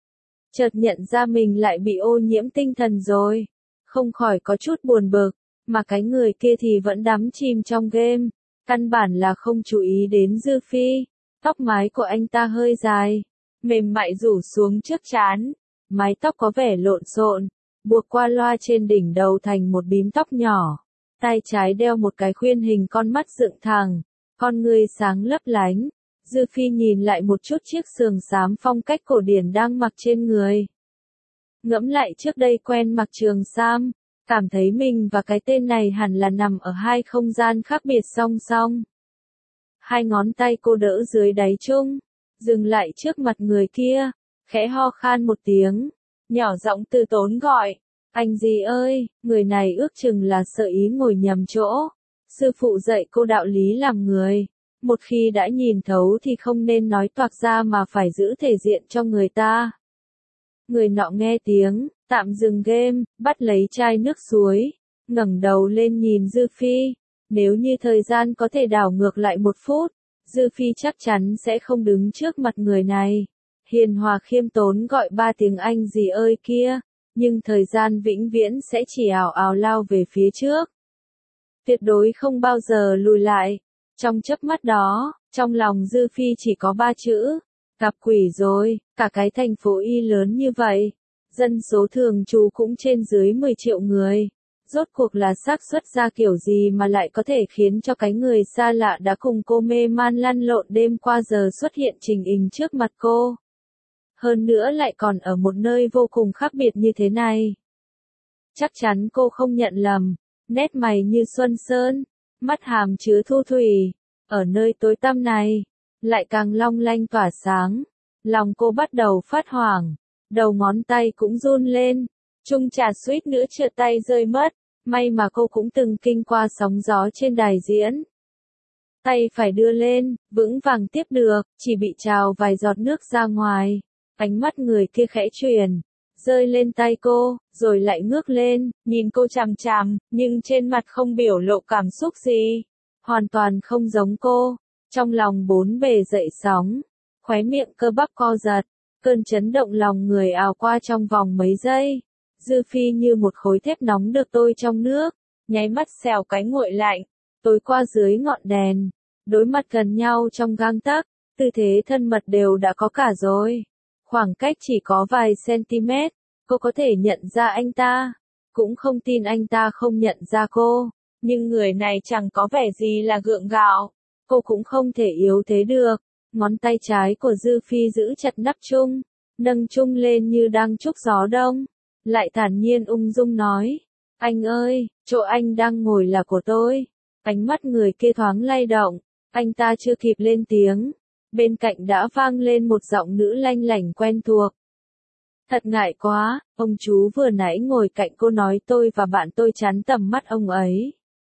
Chợt nhận ra mình lại bị ô nhiễm tinh thần rồi, không khỏi có chút buồn bực, mà cái người kia thì vẫn đắm chìm trong game. Căn bản là không chú ý đến Dư Phi. Tóc mái của anh ta hơi dài, mềm mại rủ xuống trước trán. Mái tóc có vẻ lộn xộn, buộc qua loa trên đỉnh đầu thành một bím tóc nhỏ. Tay trái đeo một cái khuyên hình con mắt dựng thẳng, con người sáng lấp lánh. Dư Phi nhìn lại một chút chiếc sườn xám phong cách cổ điển đang mặc trên người. Ngẫm lại trước đây quen mặc trường sam, cảm thấy mình và cái tên này hẳn là nằm ở hai không gian khác biệt song song. Hai ngón tay cô đỡ dưới đáy chung, dừng lại trước mặt người kia, khẽ ho khan một tiếng, nhỏ giọng từ tốn gọi, anh gì ơi, người này ước chừng là sợ ý ngồi nhầm chỗ. Sư phụ dạy cô đạo lý làm người, một khi đã nhìn thấu thì không nên nói toạc ra mà phải giữ thể diện cho người ta. Người nọ nghe tiếng, tạm dừng game, bắt lấy chai nước suối, ngẩng đầu lên nhìn Dư Phi. Nếu như thời gian có thể đảo ngược lại một phút, Dư Phi chắc chắn sẽ không đứng trước mặt người này. Hiền hòa khiêm tốn gọi ba tiếng anh gì ơi kia, nhưng thời gian vĩnh viễn sẽ chỉ ảo ảo lao về phía trước. Tuyệt đối không bao giờ lùi lại. Trong chớp mắt đó, trong lòng Dư Phi chỉ có ba chữ, gặp quỷ rồi. Cả cái thành phố Y lớn như vậy, dân số thường trú cũng trên dưới mười triệu người. Rốt cuộc là xác suất ra kiểu gì mà lại có thể khiến cho cái người xa lạ đã cùng cô mê man lăn lộn đêm qua giờ xuất hiện trình hình trước mặt cô. Hơn nữa lại còn ở một nơi vô cùng khác biệt như thế này. Chắc chắn cô không nhận lầm, nét mày như xuân sơn, mắt hàm chứa thu thủy, ở nơi tối tăm này, lại càng long lanh tỏa sáng. Lòng cô bắt đầu phát hoảng, đầu ngón tay cũng run lên, chung trà suýt nữa trượt tay rơi mất, may mà cô cũng từng kinh qua sóng gió trên đài diễn. Tay phải đưa lên, vững vàng tiếp được, chỉ bị trào vài giọt nước ra ngoài, ánh mắt người kia khẽ chuyển, rơi lên tay cô, rồi lại ngước lên, nhìn cô chằm chằm, nhưng trên mặt không biểu lộ cảm xúc gì. Hoàn toàn không giống cô. Trong lòng bốn bề dậy sóng, khóe miệng cơ bắp co giật, cơn chấn động lòng người ào qua trong vòng mấy giây. Dư Phi như một khối thép nóng được tôi trong nước, nháy mắt xèo cái nguội lạnh, tối qua dưới ngọn đèn, đối mặt gần nhau trong gang tấc, tư thế thân mật đều đã có cả rồi. Khoảng cách chỉ có vài cm, cô có thể nhận ra anh ta, cũng không tin anh ta không nhận ra cô, nhưng người này chẳng có vẻ gì là gượng gạo, cô cũng không thể yếu thế được. Ngón tay trái của Dư Phi giữ chặt nắp chung, nâng chung lên như đang trút gió đông, lại thản nhiên ung dung nói, anh ơi, chỗ anh đang ngồi là của tôi. Ánh mắt người kia thoáng lay động, anh ta chưa kịp lên tiếng, bên cạnh đã vang lên một giọng nữ lanh lảnh quen thuộc. Thật ngại quá, ông chú vừa nãy ngồi cạnh cô nói tôi và bạn tôi chắn tầm mắt ông ấy.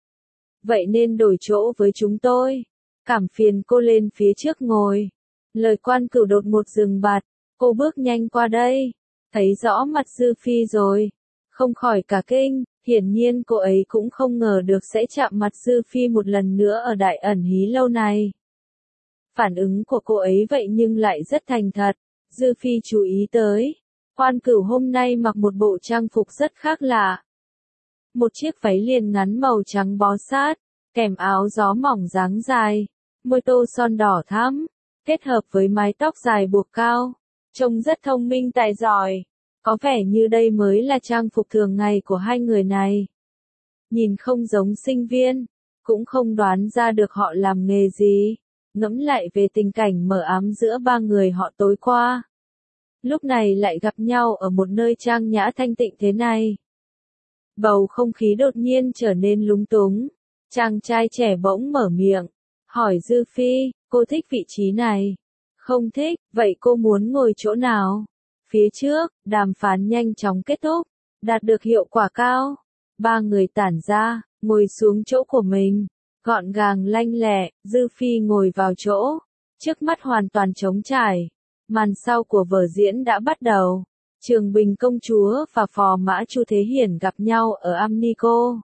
Vậy nên đổi chỗ với chúng tôi. Cảm phiền cô lên phía trước ngồi. Lời Quan Cửu đột một dừng bặt, cô bước nhanh qua đây, thấy rõ mặt Dư Phi rồi, không khỏi cả kinh, hiển nhiên cô ấy cũng không ngờ được sẽ chạm mặt Dư Phi một lần nữa ở đại ẩn hí lâu này. Phản ứng của cô ấy vậy nhưng lại rất thành thật, Dư Phi chú ý tới, Quan Cửu hôm nay mặc một bộ trang phục rất khác lạ. Một chiếc váy liền ngắn màu trắng bó sát, kèm áo gió mỏng dáng dài, môi tô son đỏ thắm, kết hợp với mái tóc dài buộc cao, trông rất thông minh tài giỏi, có vẻ như đây mới là trang phục thường ngày của hai người này. Nhìn không giống sinh viên, cũng không đoán ra được họ làm nghề gì, ngẫm lại về tình cảnh mờ ám giữa ba người họ tối qua. Lúc này lại gặp nhau ở một nơi trang nhã thanh tịnh thế này. Bầu không khí đột nhiên trở nên lúng túng, chàng trai trẻ bỗng mở miệng, hỏi Dư Phi, cô thích vị trí này? Không thích, vậy cô muốn ngồi chỗ nào? Phía trước, đàm phán nhanh chóng kết thúc, đạt được hiệu quả cao. Ba người tản ra, ngồi xuống chỗ của mình, gọn gàng lanh lẹ, Dư Phi ngồi vào chỗ, trước mắt hoàn toàn trống trải. Màn sau của vở diễn đã bắt đầu. Trường Bình công chúa và phò mã Chu Thế Hiển gặp nhau ở Amnico.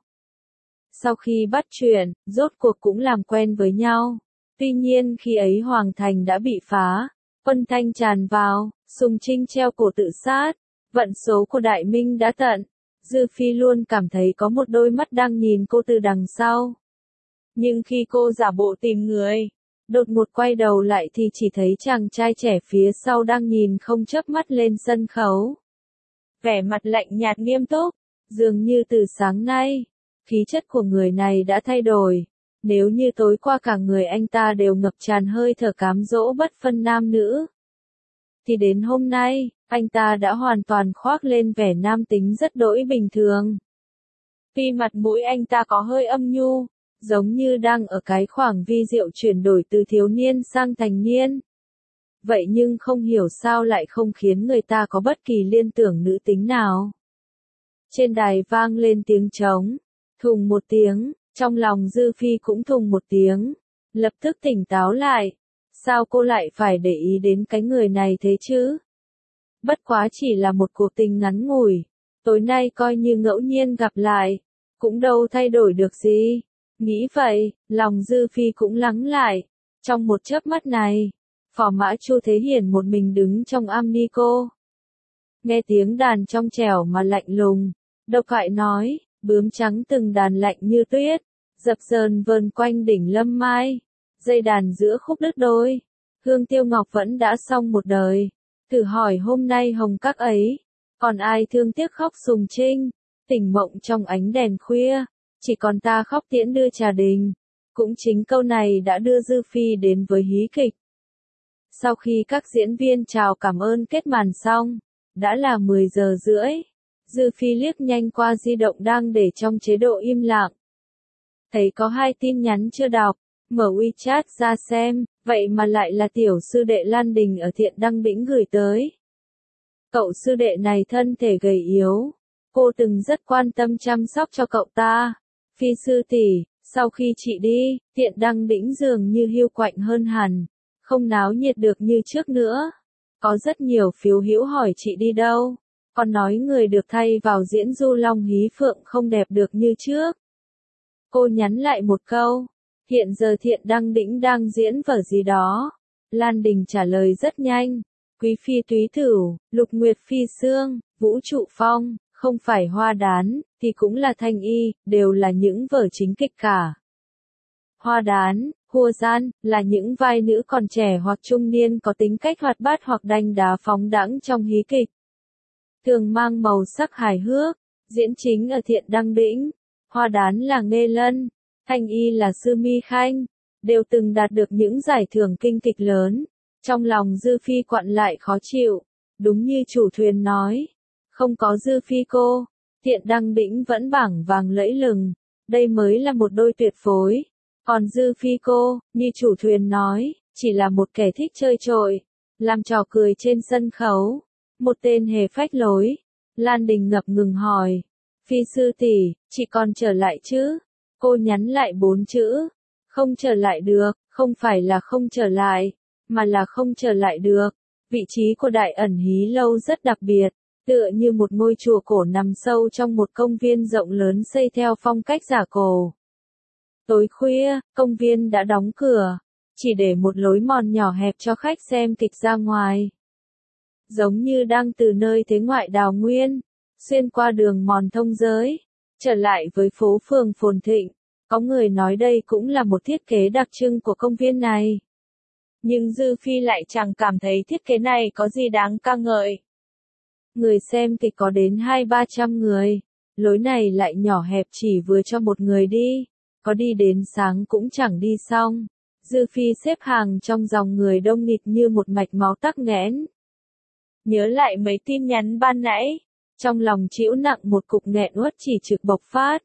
Sau khi bắt chuyện, rốt cuộc cũng làm quen với nhau. Tuy nhiên khi ấy Hoàng Thành đã bị phá, quân Thanh tràn vào, Sùng Trinh treo cổ tự sát, vận số của Đại Minh đã tận. Dư Phi luôn cảm thấy có một đôi mắt đang nhìn cô từ đằng sau. Nhưng khi cô giả bộ tìm người, đột ngột quay đầu lại thì chỉ thấy chàng trai trẻ phía sau đang nhìn không chớp mắt lên sân khấu. Vẻ mặt lạnh nhạt nghiêm túc, dường như từ sáng nay, khí chất của người này đã thay đổi. Nếu như tối qua cả người anh ta đều ngập tràn hơi thở cám dỗ bất phân nam nữ, thì đến hôm nay, anh ta đã hoàn toàn khoác lên vẻ nam tính rất đỗi bình thường. Tuy mặt mũi anh ta có hơi âm nhu, giống như đang ở cái khoảng vi diệu chuyển đổi từ thiếu niên sang thành niên. Vậy nhưng không hiểu sao lại không khiến người ta có bất kỳ liên tưởng nữ tính nào. Trên đài vang lên tiếng trống, thùng một tiếng, trong lòng Dư Phi cũng thùng một tiếng, lập tức tỉnh táo lại. Sao cô lại phải để ý đến cái người này thế chứ? Bất quá chỉ là một cuộc tình ngắn ngủi, tối nay coi như ngẫu nhiên gặp lại, cũng đâu thay đổi được gì. Nghĩ vậy, lòng Dư Phi cũng lắng lại. Trong một chớp mắt này, phò mã Chu Thế Hiển một mình đứng trong Amnico. Nghe tiếng đàn trong trẻo mà lạnh lùng, độc hại nói, bướm trắng từng đàn lạnh như tuyết, dập dờn vờn quanh đỉnh lâm mai, dây đàn giữa khúc đứt đôi. Hương Tiêu Ngọc vẫn đã xong một đời, thử hỏi hôm nay hồng các ấy, còn ai thương tiếc khóc Sùng Trinh, tỉnh mộng trong ánh đèn khuya. Chỉ còn ta khóc tiễn đưa trà đình. Cũng chính câu này đã đưa Dư Phi đến với hí kịch. Sau khi các diễn viên chào cảm ơn kết màn xong, đã là mười giờ rưỡi. Dư Phi liếc nhanh qua di động đang để trong chế độ im lặng. Thấy có hai tin nhắn chưa đọc, mở WeChat ra xem, vậy mà lại là tiểu sư đệ Lan Đình ở Thiện Đăng Bĩnh gửi tới. Cậu sư đệ này thân thể gầy yếu, cô từng rất quan tâm chăm sóc cho cậu ta. Phi sư tỷ, sau khi chị đi, Thiện Đăng Bĩnh dường như hiu quạnh hơn hẳn, không náo nhiệt được như trước nữa. Có rất nhiều phiếu hữu hỏi chị đi đâu, Còn nói người được thay vào diễn Du Long Hí Phượng không đẹp được như trước. Cô nhắn lại một câu. Hiện giờ Thiện Đăng Đĩnh đang diễn vở gì đó. Lan Đình trả lời rất nhanh. Quý Phi Túy Tửu, Lục Nguyệt Phi Sương, Vũ Trụ Phong, không phải Hoa Đán, thì cũng là Thanh Y, đều là những vở chính kịch cả. Hoa Đán, Hua Gian, là những vai nữ còn trẻ hoặc trung niên có tính cách hoạt bát hoặc đanh đá phóng đãng trong hí kịch. Thường mang màu sắc hài hước, diễn chính ở Thiện Đăng Đĩnh. Hoa Đán là Nghê Lân, Thanh Y là Sư Mi Khanh, đều từng đạt được những giải thưởng kinh kịch lớn. Trong lòng Dư Phi quặn lại khó chịu, đúng như chủ thuyền nói. Không có Dư Phi cô, Thiện Đăng Đĩnh vẫn bảng vàng lẫy lừng, đây mới là một đôi tuyệt phối. Còn Dư Phi cô, như chủ thuyền nói, chỉ là một kẻ thích chơi trội, làm trò cười trên sân khấu, một tên hề phách lối. Lan Đình ngập ngừng hỏi, Phi sư tỷ, chị còn trở lại chứ? Cô nhắn lại bốn chữ, không trở lại được, không phải là không trở lại, mà là không trở lại được. Vị trí của Đại Ẩn Hí Lâu rất đặc biệt, tựa như một ngôi chùa cổ nằm sâu trong một công viên rộng lớn xây theo phong cách giả cổ. Tối khuya, công viên đã đóng cửa, chỉ để một lối mòn nhỏ hẹp cho khách xem kịch ra ngoài. Giống như đang từ nơi thế ngoại đào nguyên, xuyên qua đường mòn thông giới, trở lại với phố phường phồn thịnh. Có người nói đây cũng là một thiết kế đặc trưng của công viên này. Nhưng Dư Phi lại chẳng cảm thấy thiết kế này có gì đáng ca ngợi. Người xem kịch có đến hai ba trăm người, lối này lại nhỏ hẹp chỉ vừa cho một người đi, có đi đến sáng cũng chẳng đi xong. Dư Phi xếp hàng trong dòng người đông nghịt như một mạch máu tắc nghẽn. Nhớ lại mấy tin nhắn ban nãy, trong lòng trĩu nặng một cục nghẹn uất chỉ trực bộc phát.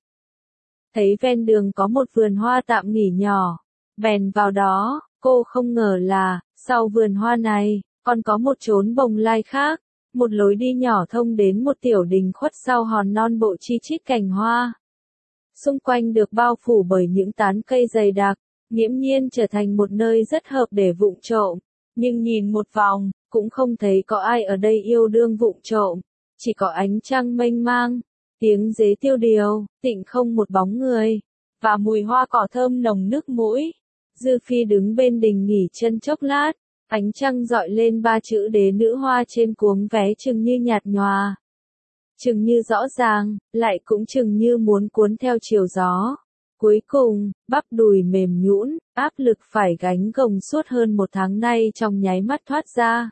Thấy ven đường có một vườn hoa tạm nghỉ nhỏ, bèn vào đó, cô không ngờ là, sau vườn hoa này, còn có một chốn bồng lai khác, một lối đi nhỏ thông đến một tiểu đình khuất sau hòn non bộ chi chít cành hoa. Xung quanh được bao phủ bởi những tán cây dày đặc, nghiễm nhiên trở thành một nơi rất hợp để vụng trộm, nhưng nhìn một vòng, cũng không thấy có ai ở đây yêu đương vụng trộm, chỉ có ánh trăng mênh mang, tiếng dế tiêu điều, tịnh không một bóng người, và mùi hoa cỏ thơm nồng nức mũi. Dư Phi đứng bên đình nghỉ chân chốc lát, ánh trăng dọi lên ba chữ Đế Nữ Hoa trên cuống vé chừng như nhạt nhòa, chừng như rõ ràng, lại cũng chừng như muốn cuốn theo chiều gió. Cuối cùng, bắp đùi mềm nhũn, áp lực phải gánh gồng suốt hơn một tháng nay trong nháy mắt thoát ra.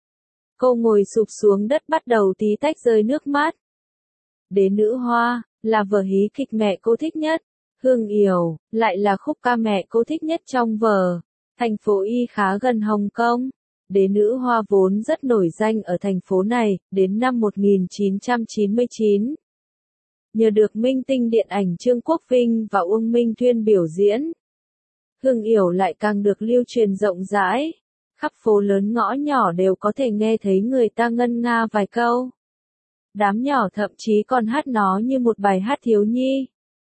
Cô ngồi sụp xuống đất bắt đầu tí tách rơi nước mắt. Đế Nữ Hoa, là vở hí kịch mẹ cô thích nhất. Hương Yểu, lại là khúc ca mẹ cô thích nhất trong vở. Thành phố Y khá gần Hồng Kông. Đế Nữ Hoa vốn rất nổi danh ở thành phố này, đến năm một nghìn chín trăm chín mươi chín. Nhờ được minh tinh điện ảnh Trương Quốc Vinh và Uông Minh Thuyên biểu diễn, Hương Yểu lại càng được lưu truyền rộng rãi. Khắp phố lớn ngõ nhỏ đều có thể nghe thấy người ta ngân nga vài câu. Đám nhỏ thậm chí còn hát nó như một bài hát thiếu nhi.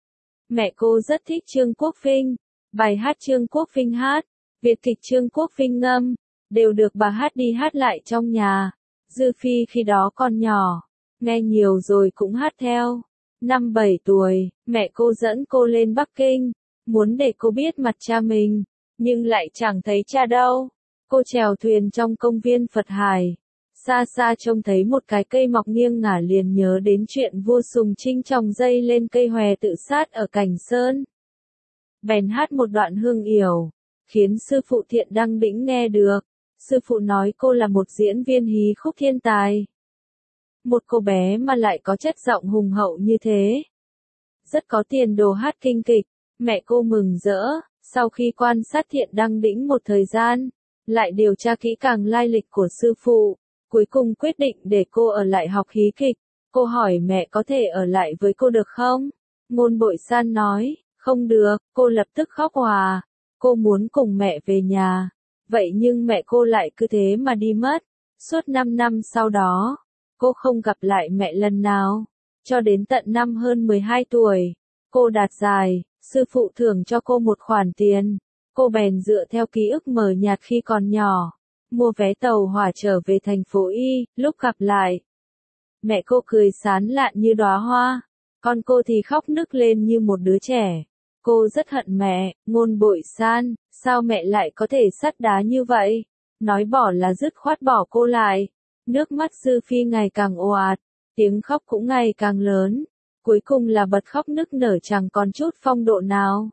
Mẹ cô rất thích Trương Quốc Vinh, bài hát Trương Quốc Vinh hát, Việt kịch Trương Quốc Vinh ngâm, đều được bà hát đi hát lại trong nhà. Dư Phi khi đó còn nhỏ, nghe nhiều rồi cũng hát theo. Năm bảy tuổi, mẹ cô dẫn cô lên Bắc Kinh, muốn để cô biết mặt cha mình, nhưng lại chẳng thấy cha đâu. Cô chèo thuyền trong công viên Phật Hải, xa xa trông thấy một cái cây mọc nghiêng ngả liền nhớ đến chuyện vua Sùng Trinh trồng dây lên cây hòe tự sát ở Cảnh Sơn. Bèn hát một đoạn Hương Yểu, khiến sư phụ Thiện Đăng Đĩnh nghe được. Sư phụ nói cô là một diễn viên hí khúc thiên tài. Một cô bé mà lại có chất giọng hùng hậu như thế, rất có tiền đồ hát kinh kịch. Mẹ cô mừng rỡ, sau khi quan sát Thiện Đăng Đĩnh một thời gian, lại điều tra kỹ càng lai lịch của sư phụ, cuối cùng quyết định để cô ở lại học hí kịch. Cô hỏi mẹ có thể ở lại với cô được không? Ngôn Bội San nói, không được. Cô lập tức khóc òa. Cô muốn cùng mẹ về nhà. Vậy nhưng mẹ cô lại cứ thế mà đi mất. Suốt năm năm sau đó, cô không gặp lại mẹ lần nào. Cho đến tận năm hơn mười hai tuổi, cô đạt giải, sư phụ thưởng cho cô một khoản tiền. Cô bèn dựa theo ký ức mờ nhạt khi còn nhỏ, mua vé tàu hỏa trở về thành phố Y. Lúc gặp lại, Mẹ cô cười sán lạn như đóa hoa, con cô thì khóc nức lên như một đứa trẻ. Cô rất hận mẹ, Ngôn Bội San, sao mẹ lại có thể sắt đá như vậy? Nói bỏ là dứt khoát bỏ cô lại. Nước mắt Dư Phi ngày càng ồ ạt, tiếng khóc cũng ngày càng lớn. Cuối cùng là bật khóc nức nở chẳng còn chút phong độ nào.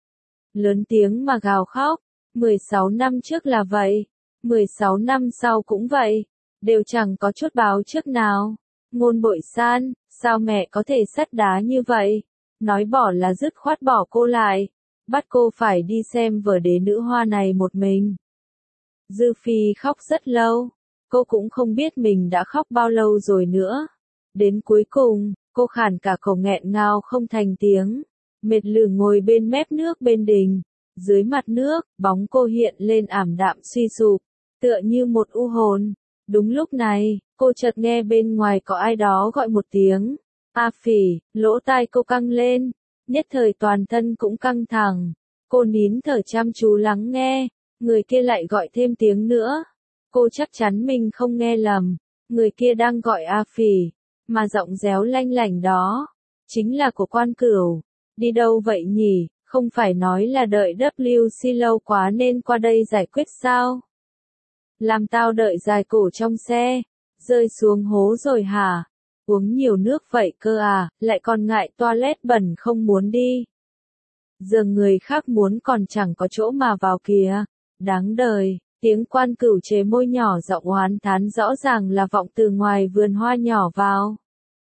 Lớn tiếng mà gào khóc, mười sáu năm trước là vậy, mười sáu năm sau cũng vậy, đều chẳng có chút báo trước nào. Ngôn Bội San, sao mẹ có thể sắt đá như vậy? Nói bỏ là dứt khoát bỏ cô lại, bắt cô phải đi xem vở Đế Nữ Hoa này một mình. Dư Phi khóc rất lâu, cô cũng không biết mình đã khóc bao lâu rồi nữa. Đến cuối cùng, cô khản cả cổ nghẹn ngào không thành tiếng, mệt lử ngồi bên mép nước bên đình. Dưới mặt nước, bóng cô hiện lên ảm đạm suy sụp, tựa như một u hồn. Đúng lúc này, cô chợt nghe bên ngoài có ai đó gọi một tiếng. A Phỉ, lỗ tai cô căng lên, nhất thời toàn thân cũng căng thẳng. Cô nín thở chăm chú lắng nghe, người kia lại gọi thêm tiếng nữa. Cô chắc chắn mình không nghe lầm, người kia đang gọi A Phỉ, mà giọng réo lanh lảnh đó, chính là của Quan Cửu. Đi đâu vậy nhỉ, không phải nói là đợi W C lâu quá nên qua đây giải quyết sao? Làm tao đợi dài cổ trong xe, rơi xuống hố rồi hả? Uống nhiều nước vậy cơ à, lại còn ngại toilet bẩn không muốn đi. Giờ người khác muốn còn chẳng có chỗ mà vào kìa, đáng đời. Tiếng Quan Cửu chế môi nhỏ giọng oán thán rõ ràng là vọng từ ngoài vườn hoa nhỏ vào.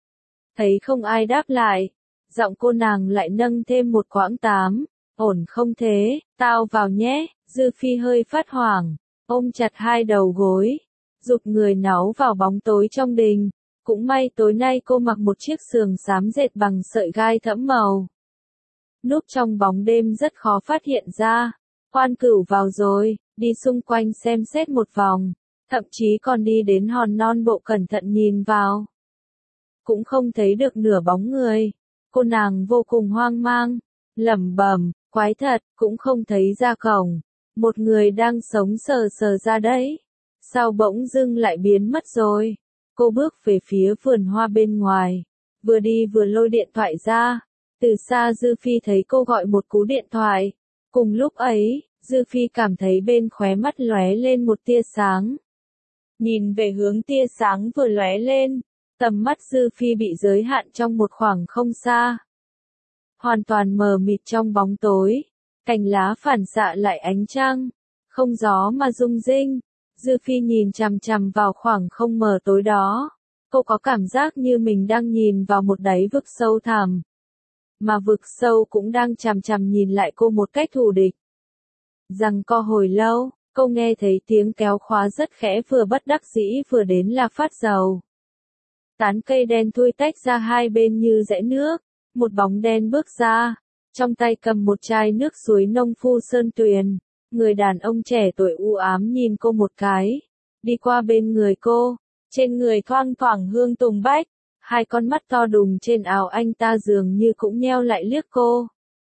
Thấy không ai đáp lại, giọng cô nàng lại nâng thêm một quãng tám, ổn không thế, tao vào nhé. Dư Phi hơi phát hoảng, ôm chặt hai đầu gối, giục người náu vào bóng tối trong đình. Cũng may tối nay cô mặc một chiếc sườn xám dệt bằng sợi gai thẫm màu. Núp trong bóng đêm rất khó phát hiện ra. Quan Cửu vào rồi, đi xung quanh xem xét một vòng, thậm chí còn đi đến hòn non bộ cẩn thận nhìn vào. Cũng không thấy được nửa bóng người. Cô nàng vô cùng hoang mang, lẩm bẩm, quái thật, cũng không thấy ra cổng. Một người đang sống sờ sờ ra đấy. Sao bỗng dưng lại biến mất rồi? Cô bước về phía vườn hoa bên ngoài, vừa đi vừa lôi điện thoại ra. Từ xa Dư Phi thấy cô gọi một cú điện thoại. Cùng lúc ấy, Dư Phi cảm thấy bên khóe mắt lóe lên một tia sáng. Nhìn về hướng tia sáng vừa lóe lên, tầm mắt Dư Phi bị giới hạn trong một khoảng không xa. Hoàn toàn mờ mịt trong bóng tối, cành lá phản xạ lại ánh trăng, không gió mà rung rinh. Dư Phi nhìn chằm chằm vào khoảng không mờ tối đó. Cô có cảm giác như mình đang nhìn vào một đáy vực sâu thẳm. Mà vực sâu cũng đang chằm chằm nhìn lại cô một cách thù địch. Giằng co hồi lâu, cô nghe thấy tiếng kéo khóa rất khẽ vừa bất đắc dĩ vừa đến là phát dầu. Tán cây đen thui tách ra hai bên như rẽ nước. Một bóng đen bước ra, trong tay cầm một chai nước suối nông phu sơn tuyền. Người đàn ông trẻ tuổi u ám nhìn cô một cái, đi qua bên người cô, trên người thoang thoảng hương tùng bách, hai con mắt to đùng trên áo anh ta dường như cũng nheo lại liếc cô.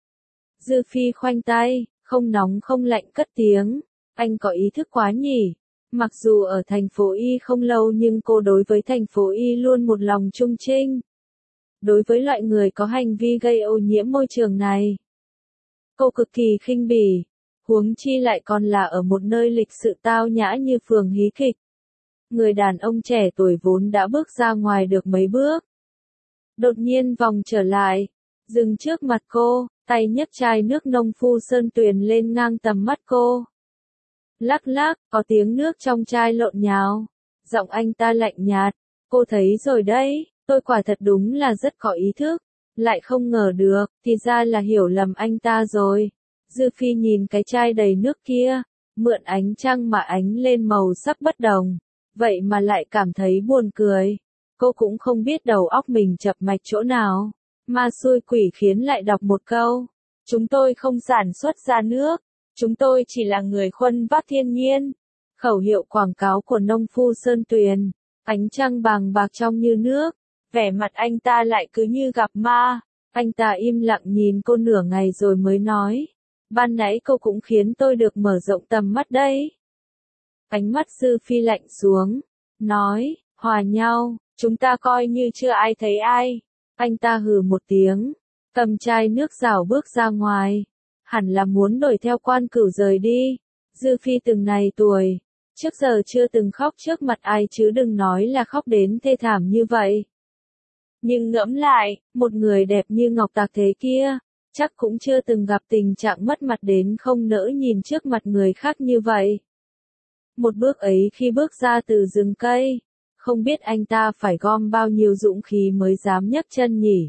Dư Phi khoanh tay, không nóng không lạnh cất tiếng, anh có ý thức quá nhỉ. Mặc dù ở thành phố Y không lâu nhưng cô đối với thành phố Y luôn một lòng trung trinh. Đối với loại người có hành vi gây ô nhiễm môi trường này, cô cực kỳ khinh bỉ. Huống chi lại còn là ở một nơi lịch sự tao nhã như phường hí kịch. Người đàn ông trẻ tuổi vốn đã bước ra ngoài được mấy bước. Đột nhiên vòng trở lại, dừng trước mặt cô, tay nhấc chai nước nông phu sơn tuyền lên ngang tầm mắt cô. Lắc lắc, có tiếng nước trong chai lộn nhào. Giọng anh ta lạnh nhạt, cô thấy rồi đấy, tôi quả thật đúng là rất có ý thức. Lại không ngờ được, thì ra là hiểu lầm anh ta rồi. Dư Phi nhìn cái chai đầy nước kia, mượn ánh trăng mà ánh lên màu sắc bất đồng, vậy mà lại cảm thấy buồn cười. Cô cũng không biết đầu óc mình chập mạch chỗ nào, mà xui quỷ khiến lại đọc một câu. Chúng tôi không sản xuất ra nước, chúng tôi chỉ là người khuân vác thiên nhiên. Khẩu hiệu quảng cáo của nông phu sơn tuyền, ánh trăng bàng bạc trong như nước, vẻ mặt anh ta lại cứ như gặp ma. Anh ta im lặng nhìn cô nửa ngày rồi mới nói. Ban nãy cô cũng khiến tôi được mở rộng tầm mắt đấy. Ánh mắt Dư Phi lạnh xuống, nói, hòa nhau, Chúng ta coi như chưa ai thấy ai. Anh ta hừ một tiếng, cầm chai nước rảo bước ra ngoài. Hẳn là muốn đuổi theo Quan Cửu rời đi. Dư Phi từng này tuổi, trước giờ chưa từng khóc trước mặt ai chứ đừng nói là khóc đến thê thảm như vậy. Nhưng ngẫm lại, một người đẹp như Ngọc Tạc thế kia, chắc cũng chưa từng gặp tình trạng mất mặt đến không nỡ nhìn trước mặt người khác như vậy. Một bước ấy khi bước ra từ rừng cây, không biết anh ta phải gom bao nhiêu dũng khí mới dám nhấc chân nhỉ.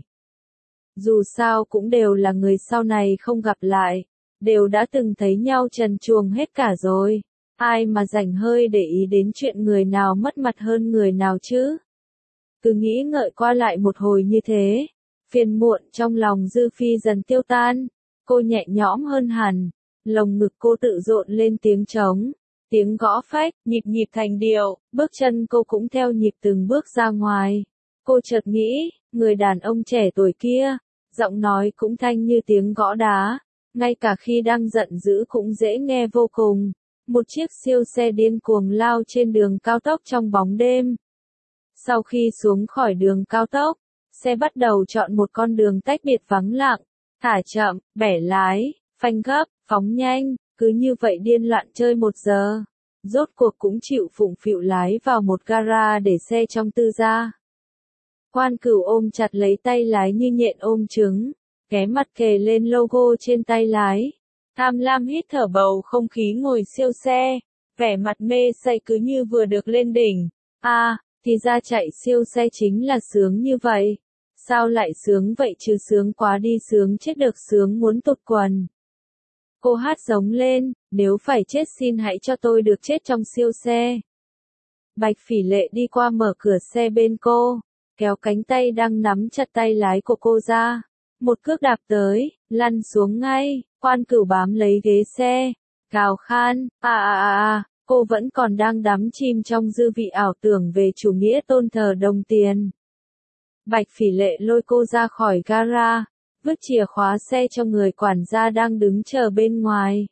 Dù sao cũng đều là người sau này không gặp lại, đều đã từng thấy nhau trần truồng hết cả rồi. Ai mà rảnh hơi để ý đến chuyện người nào mất mặt hơn người nào chứ? Cứ nghĩ ngợi qua lại một hồi như thế, phiền muộn trong lòng Dư Phi dần tiêu tan, cô nhẹ nhõm hơn hẳn, lồng ngực cô tự rộn lên tiếng trống, tiếng gõ phách, nhịp nhịp thành điệu, bước chân cô cũng theo nhịp từng bước ra ngoài. Cô chợt nghĩ, người đàn ông trẻ tuổi kia, giọng nói cũng thanh như tiếng gõ đá, ngay cả khi đang giận dữ cũng dễ nghe vô cùng. Một chiếc siêu xe điên cuồng lao trên đường cao tốc trong bóng đêm. Sau khi xuống khỏi đường cao tốc, xe bắt đầu chọn một con đường tách biệt vắng lặng, thả chậm, bẻ lái, phanh gấp, phóng nhanh, cứ như vậy điên loạn chơi một giờ. Rốt cuộc cũng chịu phụng phịu lái vào một gara để xe trong tư gia. Quan Cửu ôm chặt lấy tay lái như nhện ôm trứng, ghé mặt kề lên logo trên tay lái. Tham lam hít thở bầu không khí ngồi siêu xe, vẻ mặt mê say cứ như vừa được lên đỉnh. À, thì ra chạy siêu xe chính là sướng như vậy. Sao lại sướng vậy chứ, sướng quá đi, sướng chết được, sướng muốn tụt quần. Cô hát giống lên, nếu phải chết xin hãy cho tôi được chết trong siêu xe. Bạch Phỉ Lệ đi qua mở cửa xe bên cô, kéo cánh tay đang nắm chặt tay lái của cô ra. Một cước đạp tới, lăn xuống ngay. Quan Cửu bám lấy ghế xe, gào khan, à à à à, cô vẫn còn đang đắm chìm trong dư vị ảo tưởng về chủ nghĩa tôn thờ đồng tiền. Bạch Phỉ Lệ lôi cô ra khỏi gara, vứt chìa khóa xe cho người quản gia đang đứng chờ bên ngoài.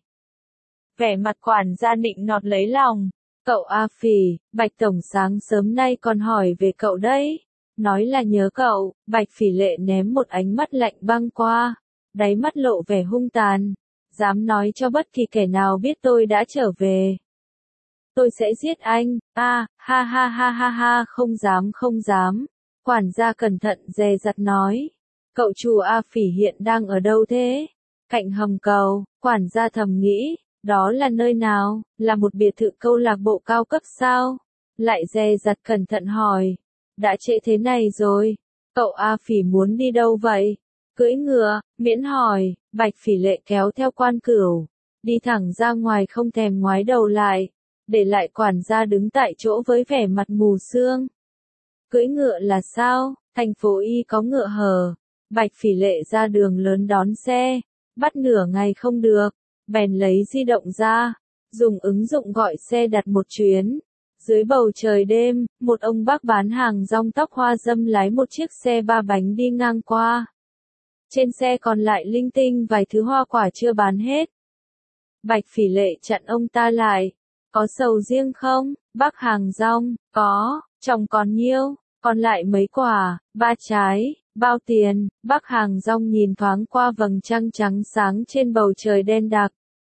Vẻ mặt quản gia nịnh nọt lấy lòng, cậu A Phỉ, Bạch Tổng sáng sớm nay còn hỏi về cậu đấy, nói là nhớ cậu. Bạch Phỉ Lệ ném một ánh mắt lạnh băng qua, đáy mắt lộ vẻ hung tàn, dám nói cho bất kỳ kẻ nào biết tôi đã trở về. Tôi sẽ giết anh, a, à, ha ha ha ha ha, không dám không dám. Quản gia cẩn thận dè dặt nói, cậu chủ A Phỉ hiện đang ở đâu thế? Cạnh hầm cầu. Quản gia thầm nghĩ, đó là nơi nào, là một biệt thự câu lạc bộ cao cấp sao? Lại dè dặt cẩn thận hỏi, đã trễ thế này rồi, cậu A Phỉ muốn đi đâu vậy? Cưỡi ngựa, miễn hỏi. Bạch Phỉ Lệ kéo theo Quan Cửu, đi thẳng ra ngoài không thèm ngoái đầu lại, để lại quản gia đứng tại chỗ với vẻ mặt mù sương. Cưỡi ngựa là sao? Thành phố Y có ngựa hở. Bạch Phỉ Lệ ra đường lớn đón xe, bắt nửa ngày không được, bèn lấy di động ra, dùng ứng dụng gọi xe đặt một chuyến. Dưới bầu trời đêm, một ông bác bán hàng rong tóc hoa dâm lái một chiếc xe ba bánh đi ngang qua. Trên xe còn lại linh tinh vài thứ hoa quả chưa bán hết. Bạch Phỉ Lệ chặn ông ta lại. Có sầu riêng không? Bác hàng rong, có, chồng còn nhiêu, còn lại mấy quả, ba trái, bao tiền? Bác hàng rong nhìn thoáng qua vầng trăng trắng sáng trên bầu trời đen đặc.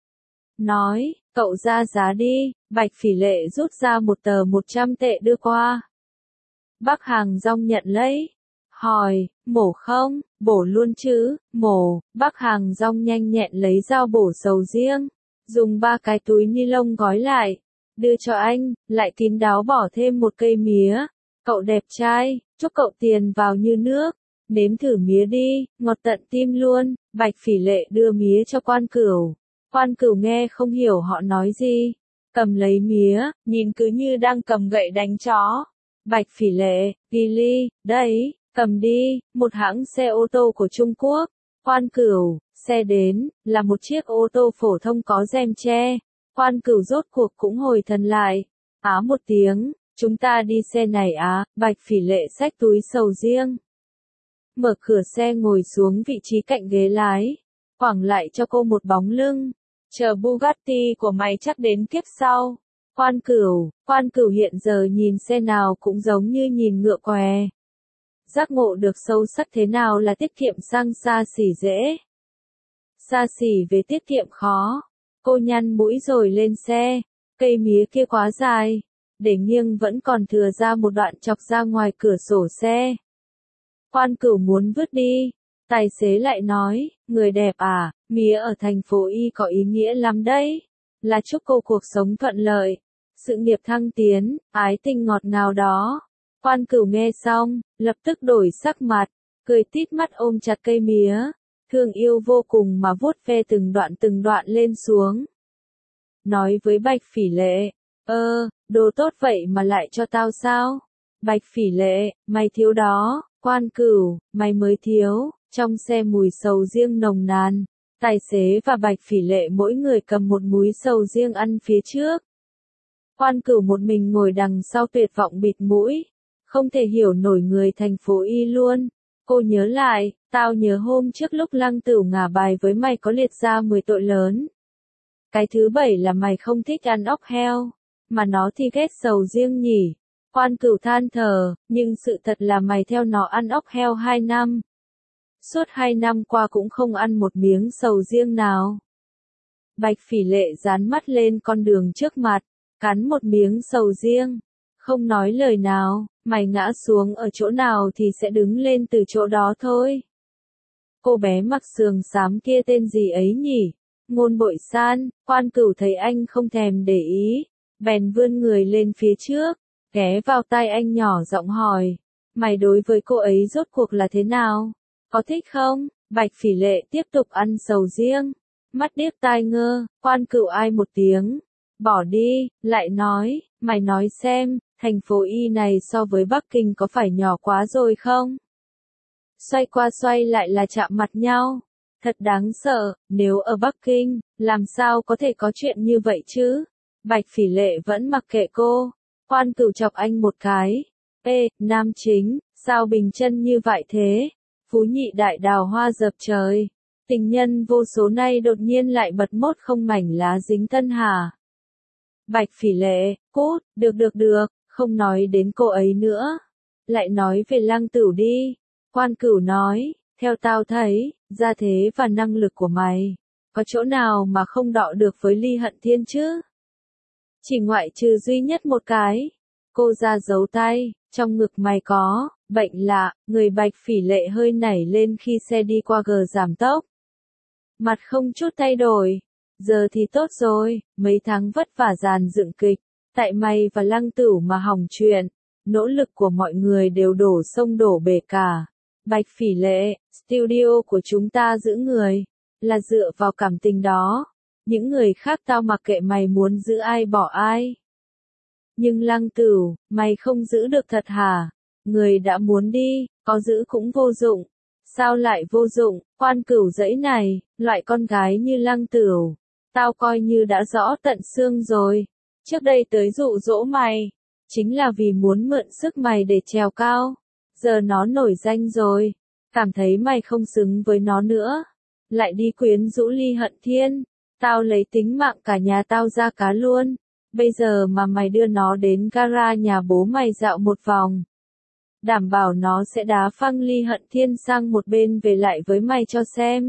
Nói, cậu ra giá đi. Bạch Phỉ Lệ rút ra một tờ một trăm tệ đưa qua. Bác hàng rong nhận lấy. Hỏi, mổ không? Bổ luôn chứ? Mổ. Bác hàng rong nhanh nhẹn lấy dao bổ sầu riêng, dùng ba cái túi ni lông gói lại, đưa cho anh, lại kín đáo bỏ thêm một cây mía. Cậu đẹp trai, chúc cậu tiền vào như nước, nếm thử mía đi, ngọt tận tim luôn. Bạch Phỉ Lệ đưa mía cho Quan Cửu. Quan Cửu nghe không hiểu họ nói gì, cầm lấy mía, nhìn cứ như đang cầm gậy đánh chó. Bạch Phỉ Lệ, ghi ly, đây, cầm đi. Một hãng xe ô tô của Trung Quốc. Quan Cửu, xe đến, là một chiếc ô tô phổ thông có rèm che. Quan Cửu rốt cuộc cũng hồi thần lại. Á một tiếng, chúng ta đi xe này á. Bạch Phỉ Lệ xách túi sầu riêng, mở cửa xe ngồi xuống vị trí cạnh ghế lái, quẳng lại cho cô một bóng lưng. Chờ Bugatti của mày chắc đến kiếp sau. Quan Cửu, Quan Cửu hiện giờ nhìn xe nào cũng giống như nhìn ngựa què. Giác ngộ được sâu sắc thế nào là tiết kiệm sang xa xỉ dễ. Xa xỉ về tiết kiệm khó. Cô nhăn mũi rồi lên xe. Cây mía kia quá dài. Để nghiêng vẫn còn thừa ra một đoạn chọc ra ngoài cửa sổ xe. Quan Cửu muốn vứt đi. Tài xế lại nói, người đẹp à, mía ở thành phố Y có ý nghĩa lắm đấy. Là chúc cô cuộc sống thuận lợi, sự nghiệp thăng tiến, ái tình ngọt ngào đó. Quan Cửu nghe xong, lập tức đổi sắc mặt, cười tít mắt ôm chặt cây mía, thương yêu vô cùng mà vuốt ve từng đoạn từng đoạn lên xuống. Nói với Bạch Phỉ Lệ, ơ, đồ tốt vậy mà lại cho tao sao? Bạch Phỉ Lệ, mày thiếu đó. Quan Cửu, mày mới thiếu. Trong xe mùi sầu riêng nồng nàn, tài xế và Bạch Phỉ Lệ mỗi người cầm một múi sầu riêng ăn phía trước. Quan Cửu một mình ngồi đằng sau tuyệt vọng bịt mũi, không thể hiểu nổi người thành phố Y luôn. Cô nhớ lại, tao nhớ hôm trước lúc Lăng Tửu ngả bài với mày có liệt ra mười tội lớn. Cái thứ bảy là mày không thích ăn ốc heo, mà nó thì ghét sầu riêng nhỉ. Quan Cửu than thở, nhưng sự thật là mày theo nó ăn ốc heo hai năm. Suốt hai năm qua cũng không ăn một miếng sầu riêng nào. Bạch Phỉ Lệ dán mắt lên con đường trước mặt, cắn một miếng sầu riêng, không nói lời nào, mày ngã xuống ở chỗ nào thì sẽ đứng lên từ chỗ đó thôi. Cô bé mặc sườn xám kia tên gì ấy nhỉ? Ngôn Bội San. Quan Cửu thấy anh không thèm để ý, bèn vươn người lên phía trước, ghé vào tai anh nhỏ giọng hỏi, mày đối với cô ấy rốt cuộc là thế nào? Có thích không? Bạch Phỉ Lệ tiếp tục ăn sầu riêng, mắt điếc tai ngơ. Quan Cửu ai một tiếng, bỏ đi, lại nói, mày nói xem, thành phố Y này so với Bắc Kinh có phải nhỏ quá rồi không? Xoay qua xoay lại là chạm mặt nhau, thật đáng sợ, nếu ở Bắc Kinh, làm sao có thể có chuyện như vậy chứ? Bạch Phỉ Lệ vẫn mặc kệ cô. Quan Cửu chọc anh một cái, ê, nam chính, sao bình chân như vậy thế? Phú nhị đại đào hoa dập trời, tình nhân vô số nay đột nhiên lại bật mốt không mảnh lá dính thân hả? Bạch Phỉ Lệ, cút, được được được, không nói đến cô ấy nữa. Lại nói về Lăng Tửu đi. Quan Cửu nói, theo tao thấy, gia thế và năng lực của mày, có chỗ nào mà không đọ được với Ly Hận Thiên chứ? Chỉ ngoại trừ duy nhất một cái. Cô ra giấu tay, trong ngực mày có bệnh lạ. Người Bạch Phỉ Lệ hơi nảy lên khi xe đi qua gờ giảm tốc. Mặt không chút thay đổi. Giờ thì tốt rồi, mấy tháng vất vả dàn dựng kịch, tại mày và Lăng Tửu mà hỏng chuyện. Nỗ lực của mọi người đều đổ sông đổ bể cả. Bạch Phỉ Lệ, studio của chúng ta giữ người, là dựa vào cảm tình đó. Những người khác tao mặc kệ mày muốn giữ ai bỏ ai. Nhưng Lăng Tửu, mày không giữ được thật hả? Người đã muốn đi, có giữ cũng vô dụng. Sao lại vô dụng? Quan Cửu dãy này, loại con gái như Lăng Tửu, tao coi như đã rõ tận xương rồi. Trước đây tới dụ dỗ mày, chính là vì muốn mượn sức mày để trèo cao. Giờ nó nổi danh rồi, cảm thấy mày không xứng với nó nữa, lại đi quyến rũ Ly Hận Thiên. Tao lấy tính mạng cả nhà tao ra cá luôn. Bây giờ mà mày đưa nó đến gara nhà bố mày dạo một vòng, đảm bảo nó sẽ đá phăng Ly Hận Thiên sang một bên về lại với mày cho xem.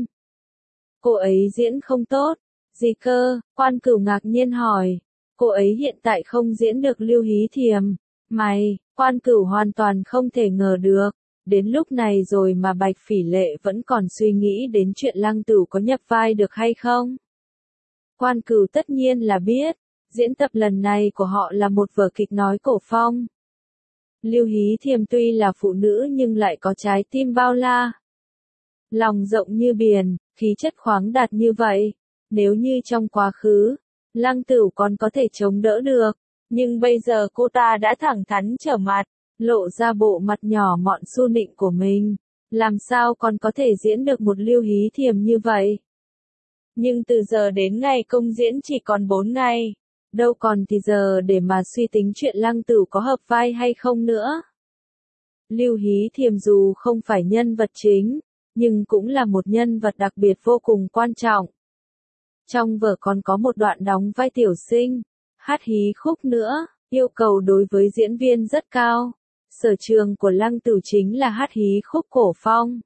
Cô ấy diễn không tốt. Gì cơ? Quan Cửu ngạc nhiên hỏi. Cô ấy hiện tại không diễn được Lưu Hí Thiềm. Mày, Quan Cửu hoàn toàn không thể ngờ được. Đến lúc này rồi mà Bạch Phỉ Lệ vẫn còn suy nghĩ đến chuyện Lăng Tửu có nhập vai được hay không. Quan Cửu tất nhiên là biết, diễn tập lần này của họ là một vở kịch nói cổ phong. Lưu Hí Thiềm tuy là phụ nữ nhưng lại có trái tim bao la, lòng rộng như biển, khí chất khoáng đạt như vậy. Nếu như trong quá khứ, Lăng Tửu còn có thể chống đỡ được, nhưng bây giờ cô ta đã thẳng thắn trở mặt, lộ ra bộ mặt nhỏ mọn su nịnh của mình. Làm sao còn có thể diễn được một Lưu Hí Thiềm như vậy? Nhưng từ giờ đến ngày công diễn chỉ còn bốn ngày. Đâu còn thì giờ để mà suy tính chuyện Lăng Tửu có hợp vai hay không nữa. Lưu Hí Thiềm dù không phải nhân vật chính, nhưng cũng là một nhân vật đặc biệt vô cùng quan trọng. Trong vở còn có một đoạn đóng vai tiểu sinh, hát hí khúc nữa, yêu cầu đối với diễn viên rất cao. Sở trường của Lăng Tửu chính là hát hí khúc cổ phong.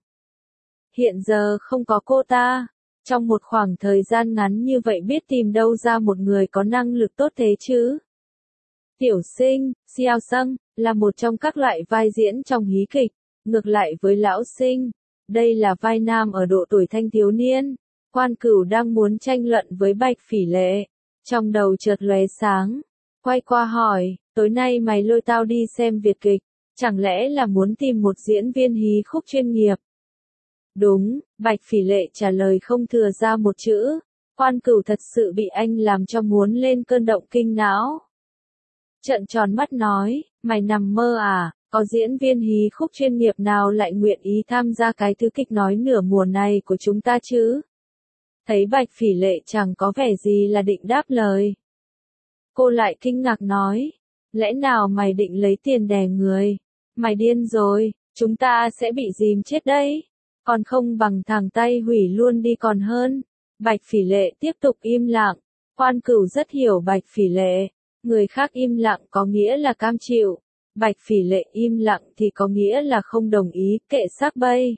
Hiện giờ không có cô ta, trong một khoảng thời gian ngắn như vậy biết tìm đâu ra một người có năng lực tốt thế chứ. Tiểu Sinh, Xiao Sâng, là một trong các loại vai diễn trong hí kịch, ngược lại với Lão Sinh, đây là vai nam ở độ tuổi thanh thiếu niên. Quan Cửu đang muốn tranh luận với Bạch Phỉ Lệ, trong đầu chợt lóe sáng, quay qua hỏi, tối nay mày lôi tao đi xem Việt kịch, chẳng lẽ là muốn tìm một diễn viên hí khúc chuyên nghiệp? Đúng, Bạch Phỉ Lệ trả lời không thừa ra một chữ. Quan Cửu thật sự bị anh làm cho muốn lên cơn động kinh não. Trợn tròn mắt nói, mày nằm mơ à, có diễn viên hí khúc chuyên nghiệp nào lại nguyện ý tham gia cái thứ kịch nói nửa mùa này của chúng ta chứ? Thấy Bạch Phỉ Lệ chẳng có vẻ gì là định đáp lời. Cô lại kinh ngạc nói, lẽ nào mày định lấy tiền đè người? Mày điên rồi, chúng ta sẽ bị dìm chết đấy. Còn không bằng thẳng tay hủy luôn đi còn hơn. Bạch Phỉ Lệ tiếp tục im lặng. Quan Cửu rất hiểu Bạch Phỉ Lệ. Người khác im lặng có nghĩa là cam chịu. Bạch Phỉ Lệ im lặng thì có nghĩa là không đồng ý, kệ xác bây.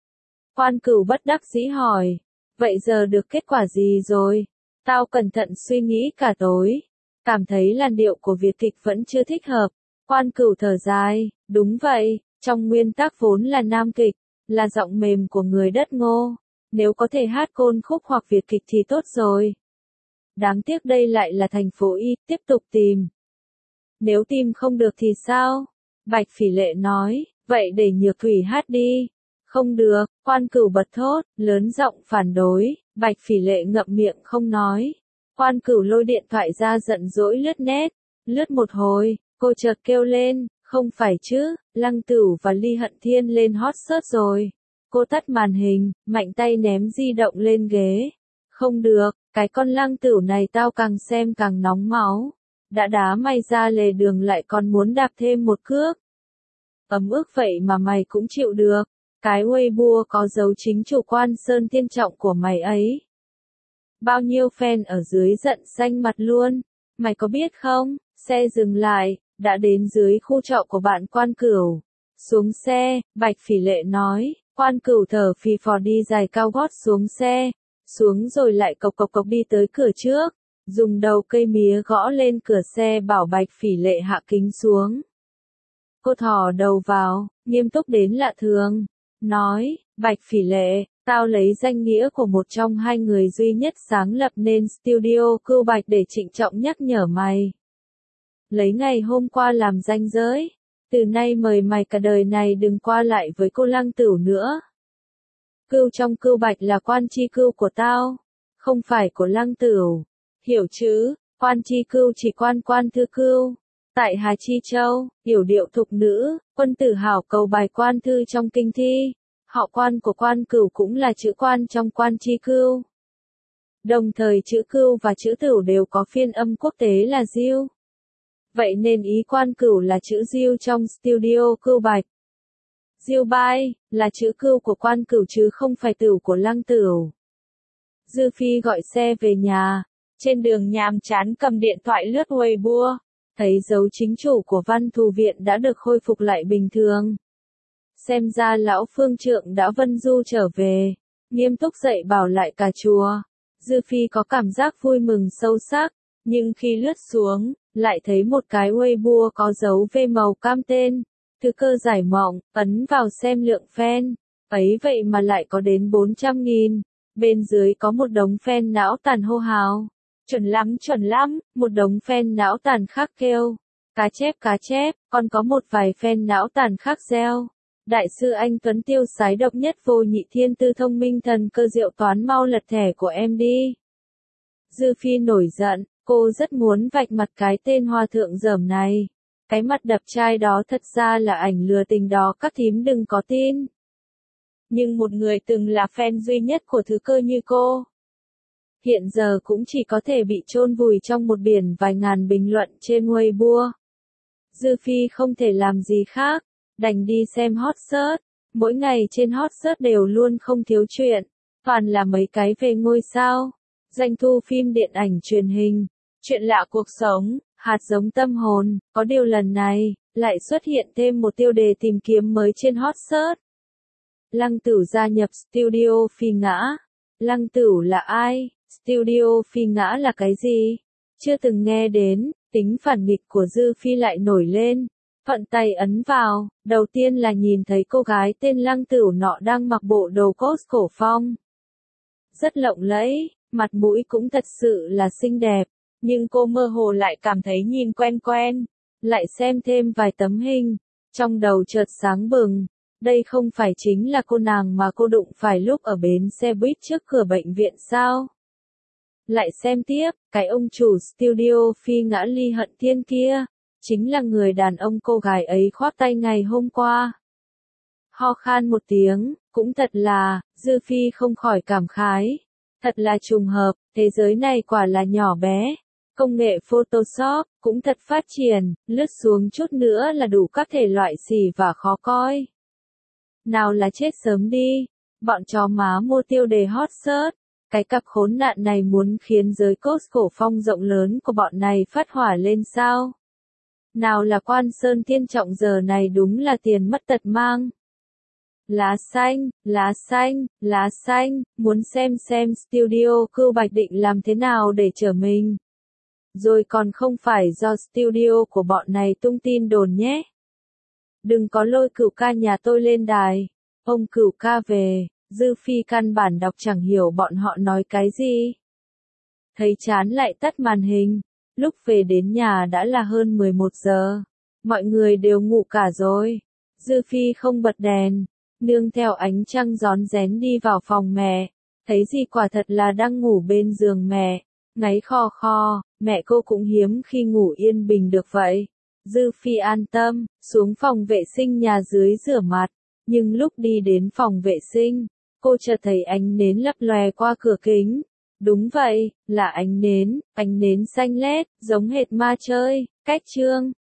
Quan Cửu bất đắc dĩ hỏi. Vậy giờ được kết quả gì rồi? Tao cẩn thận suy nghĩ cả tối. Cảm thấy làn điệu của Việt kịch vẫn chưa thích hợp. Quan Cửu thở dài. Đúng vậy, trong nguyên tắc vốn là nam kịch, là giọng mềm của người đất Ngô. Nếu có thể hát côn khúc hoặc Việt kịch thì tốt rồi. Đáng tiếc đây lại là thành phố Y, tiếp tục tìm. Nếu tìm không được thì sao? Bạch Phỉ Lệ nói, vậy để Nhược Thủy hát đi. Không được, Quan Cửu bật thốt, lớn giọng phản đối. Bạch Phỉ Lệ ngậm miệng không nói. Quan Cửu lôi điện thoại ra giận dỗi lướt net. Lướt một hồi, cô chợt kêu lên, không phải chứ, Lăng Tửu và Ly Hận Thiên lên hot search rồi. Cô tắt màn hình, mạnh tay ném di động lên ghế. Không được, cái con Lăng Tửu này tao càng xem càng nóng máu. Đã đá mày ra lề đường lại còn muốn đạp thêm một cước. Ấm ức vậy mà mày cũng chịu được. Cái Weibo có dấu chính chủ Quan Sơn Tiên Trọng của mày ấy. Bao nhiêu fan ở dưới giận xanh mặt luôn. Mày có biết không, xe dừng lại, đã đến dưới khu trọ của bạn Quan Cửu. Xuống xe, Bạch Phỉ Lệ nói, Quan Cửu thở phì phò đi giày cao gót xuống xe. Xuống rồi lại cộc cộc cộc đi tới cửa trước. Dùng đầu cây mía gõ lên cửa xe bảo Bạch Phỉ Lệ hạ kính xuống. Cô thò đầu vào, nghiêm túc đến lạ thường. Nói, Bạch Phỉ Lệ, tao lấy danh nghĩa của một trong hai người duy nhất sáng lập nên studio Cưu Bạch để trịnh trọng nhắc nhở mày. Lấy ngày hôm qua làm ranh giới. Từ nay mời mày cả đời này đừng qua lại với cô Lăng Tửu nữa. Cưu trong Cưu Bạch là Quan Chi Cưu của tao, không phải của Lăng Tửu. Hiểu chứ, Quan Chi Cưu chỉ quan Quan Thư Cưu. Tại Hà Chi Châu, yểu điệu thục nữ, quân tử hảo cầu bài quan thư trong kinh thi. Họ Quan của Quan Cửu cũng là chữ Quan trong Quan Chi Cưu. Đồng thời chữ Cưu và chữ Tửu đều có phiên âm quốc tế là Diêu. Vậy nên ý Quan Cửu là chữ Diêu trong studio Cưu Bạch. Diêu Bai là chữ Cưu của Quan Cửu chứ không phải Tửu của Lăng Tửu. Dư Phi gọi xe về nhà, trên đường nhàm chán cầm điện thoại lướt Weibo, thấy dấu chính chủ của Văn Thù Viện đã được khôi phục lại bình thường. Xem ra lão phương trượng đã vân du trở về, nghiêm túc dạy bảo lại cả chùa. Dư Phi có cảm giác vui mừng sâu sắc, nhưng khi lướt xuống, lại thấy một cái Weibo có dấu V màu cam tên. Thư cơ giải mộng, ấn vào xem lượng fan. Ấy vậy mà lại có đến bốn trăm nghìn. Bên dưới có một đống fan não tàn hô hào. Chuẩn lắm chuẩn lắm, một đống fan não tàn khác kêu. Cá chép cá chép, còn có một vài fan não tàn khác reo. Đại sư anh Tuấn tiêu sái độc nhất vô nhị thiên tư thông minh thần cơ diệu toán mau lật thẻ của em đi. Dư Phi nổi giận, cô rất muốn vạch mặt cái tên hòa thượng dởm này. Cái mặt đập chai đó thật ra là ảnh lừa tình đó các thím đừng có tin. Nhưng một người từng là fan duy nhất của thứ cơ như cô, hiện giờ cũng chỉ có thể bị chôn vùi trong một biển vài ngàn bình luận trên Weibo. Dư Phi không thể làm gì khác, đành đi xem hot search. Mỗi ngày trên hot search đều luôn không thiếu chuyện, toàn là mấy cái về ngôi sao, doanh thu phim điện ảnh truyền hình, Chuyện lạ cuộc sống, hạt giống tâm hồn, có điều lần này, lại xuất hiện thêm một tiêu đề tìm kiếm mới trên hot search. Lăng Tửu gia nhập Studio Phi Ngã. Lăng Tửu là ai? Studio Phi Ngã là cái gì? Chưa từng nghe đến, tính phản nghịch của Dư Phi lại nổi lên. Thuận tay ấn vào, đầu tiên là nhìn thấy cô gái tên Lăng Tửu nọ đang mặc bộ đồ cốt cổ phong. Rất lộng lẫy, mặt mũi cũng thật sự là xinh đẹp, nhưng cô mơ hồ lại cảm thấy nhìn quen quen. Lại xem thêm vài tấm hình, trong đầu chợt sáng bừng. Đây không phải chính là cô nàng mà cô đụng phải lúc ở bến xe buýt trước cửa bệnh viện sao? Lại xem tiếp, cái ông chủ Studio Phi Ngã Ly Hận Thiên kia, chính là người đàn ông cô gái ấy khoác tay ngày hôm qua. Ho khan một tiếng, cũng thật là, Dư Phi không khỏi cảm khái. Thật là trùng hợp, thế giới này quả là nhỏ bé. Công nghệ Photoshop cũng thật phát triển, lướt xuống chút nữa là đủ các thể loại xì và khó coi. Nào là chết sớm đi, bọn chó má mua tiêu đề hot search, cái cặp khốn nạn này muốn khiến giới cốt cổ phong rộng lớn của bọn này phát hỏa lên sao? Nào là Quan Sơn Thiên Trọng giờ này đúng là tiền mất tật mang. Lá xanh, lá xanh, lá xanh, muốn xem xem studio Cưu Bạch định làm thế nào để trở mình. Rồi còn không phải do studio của bọn này tung tin đồn nhé. Đừng có lôi Cửu ca nhà tôi lên đài. Ông Cửu ca về, Dư Phi căn bản đọc chẳng hiểu bọn họ nói cái gì. Thấy chán lại tắt màn hình. Lúc về đến nhà đã là hơn mười một giờ. Mọi người đều ngủ cả rồi. Dư Phi không bật đèn. Nương theo ánh trăng rón rén đi vào phòng mẹ. Thấy gì quả thật là đang ngủ bên giường mẹ. Ngáy khò khò, mẹ cô cũng hiếm khi ngủ yên bình được vậy. Dư Phi an tâm, xuống phòng vệ sinh nhà dưới rửa mặt. Nhưng lúc đi đến phòng vệ sinh, cô chợt thấy ánh nến lấp lòe qua cửa kính. Đúng vậy, là ánh nến, ánh nến xanh lét, giống hệt ma chơi, cách trương.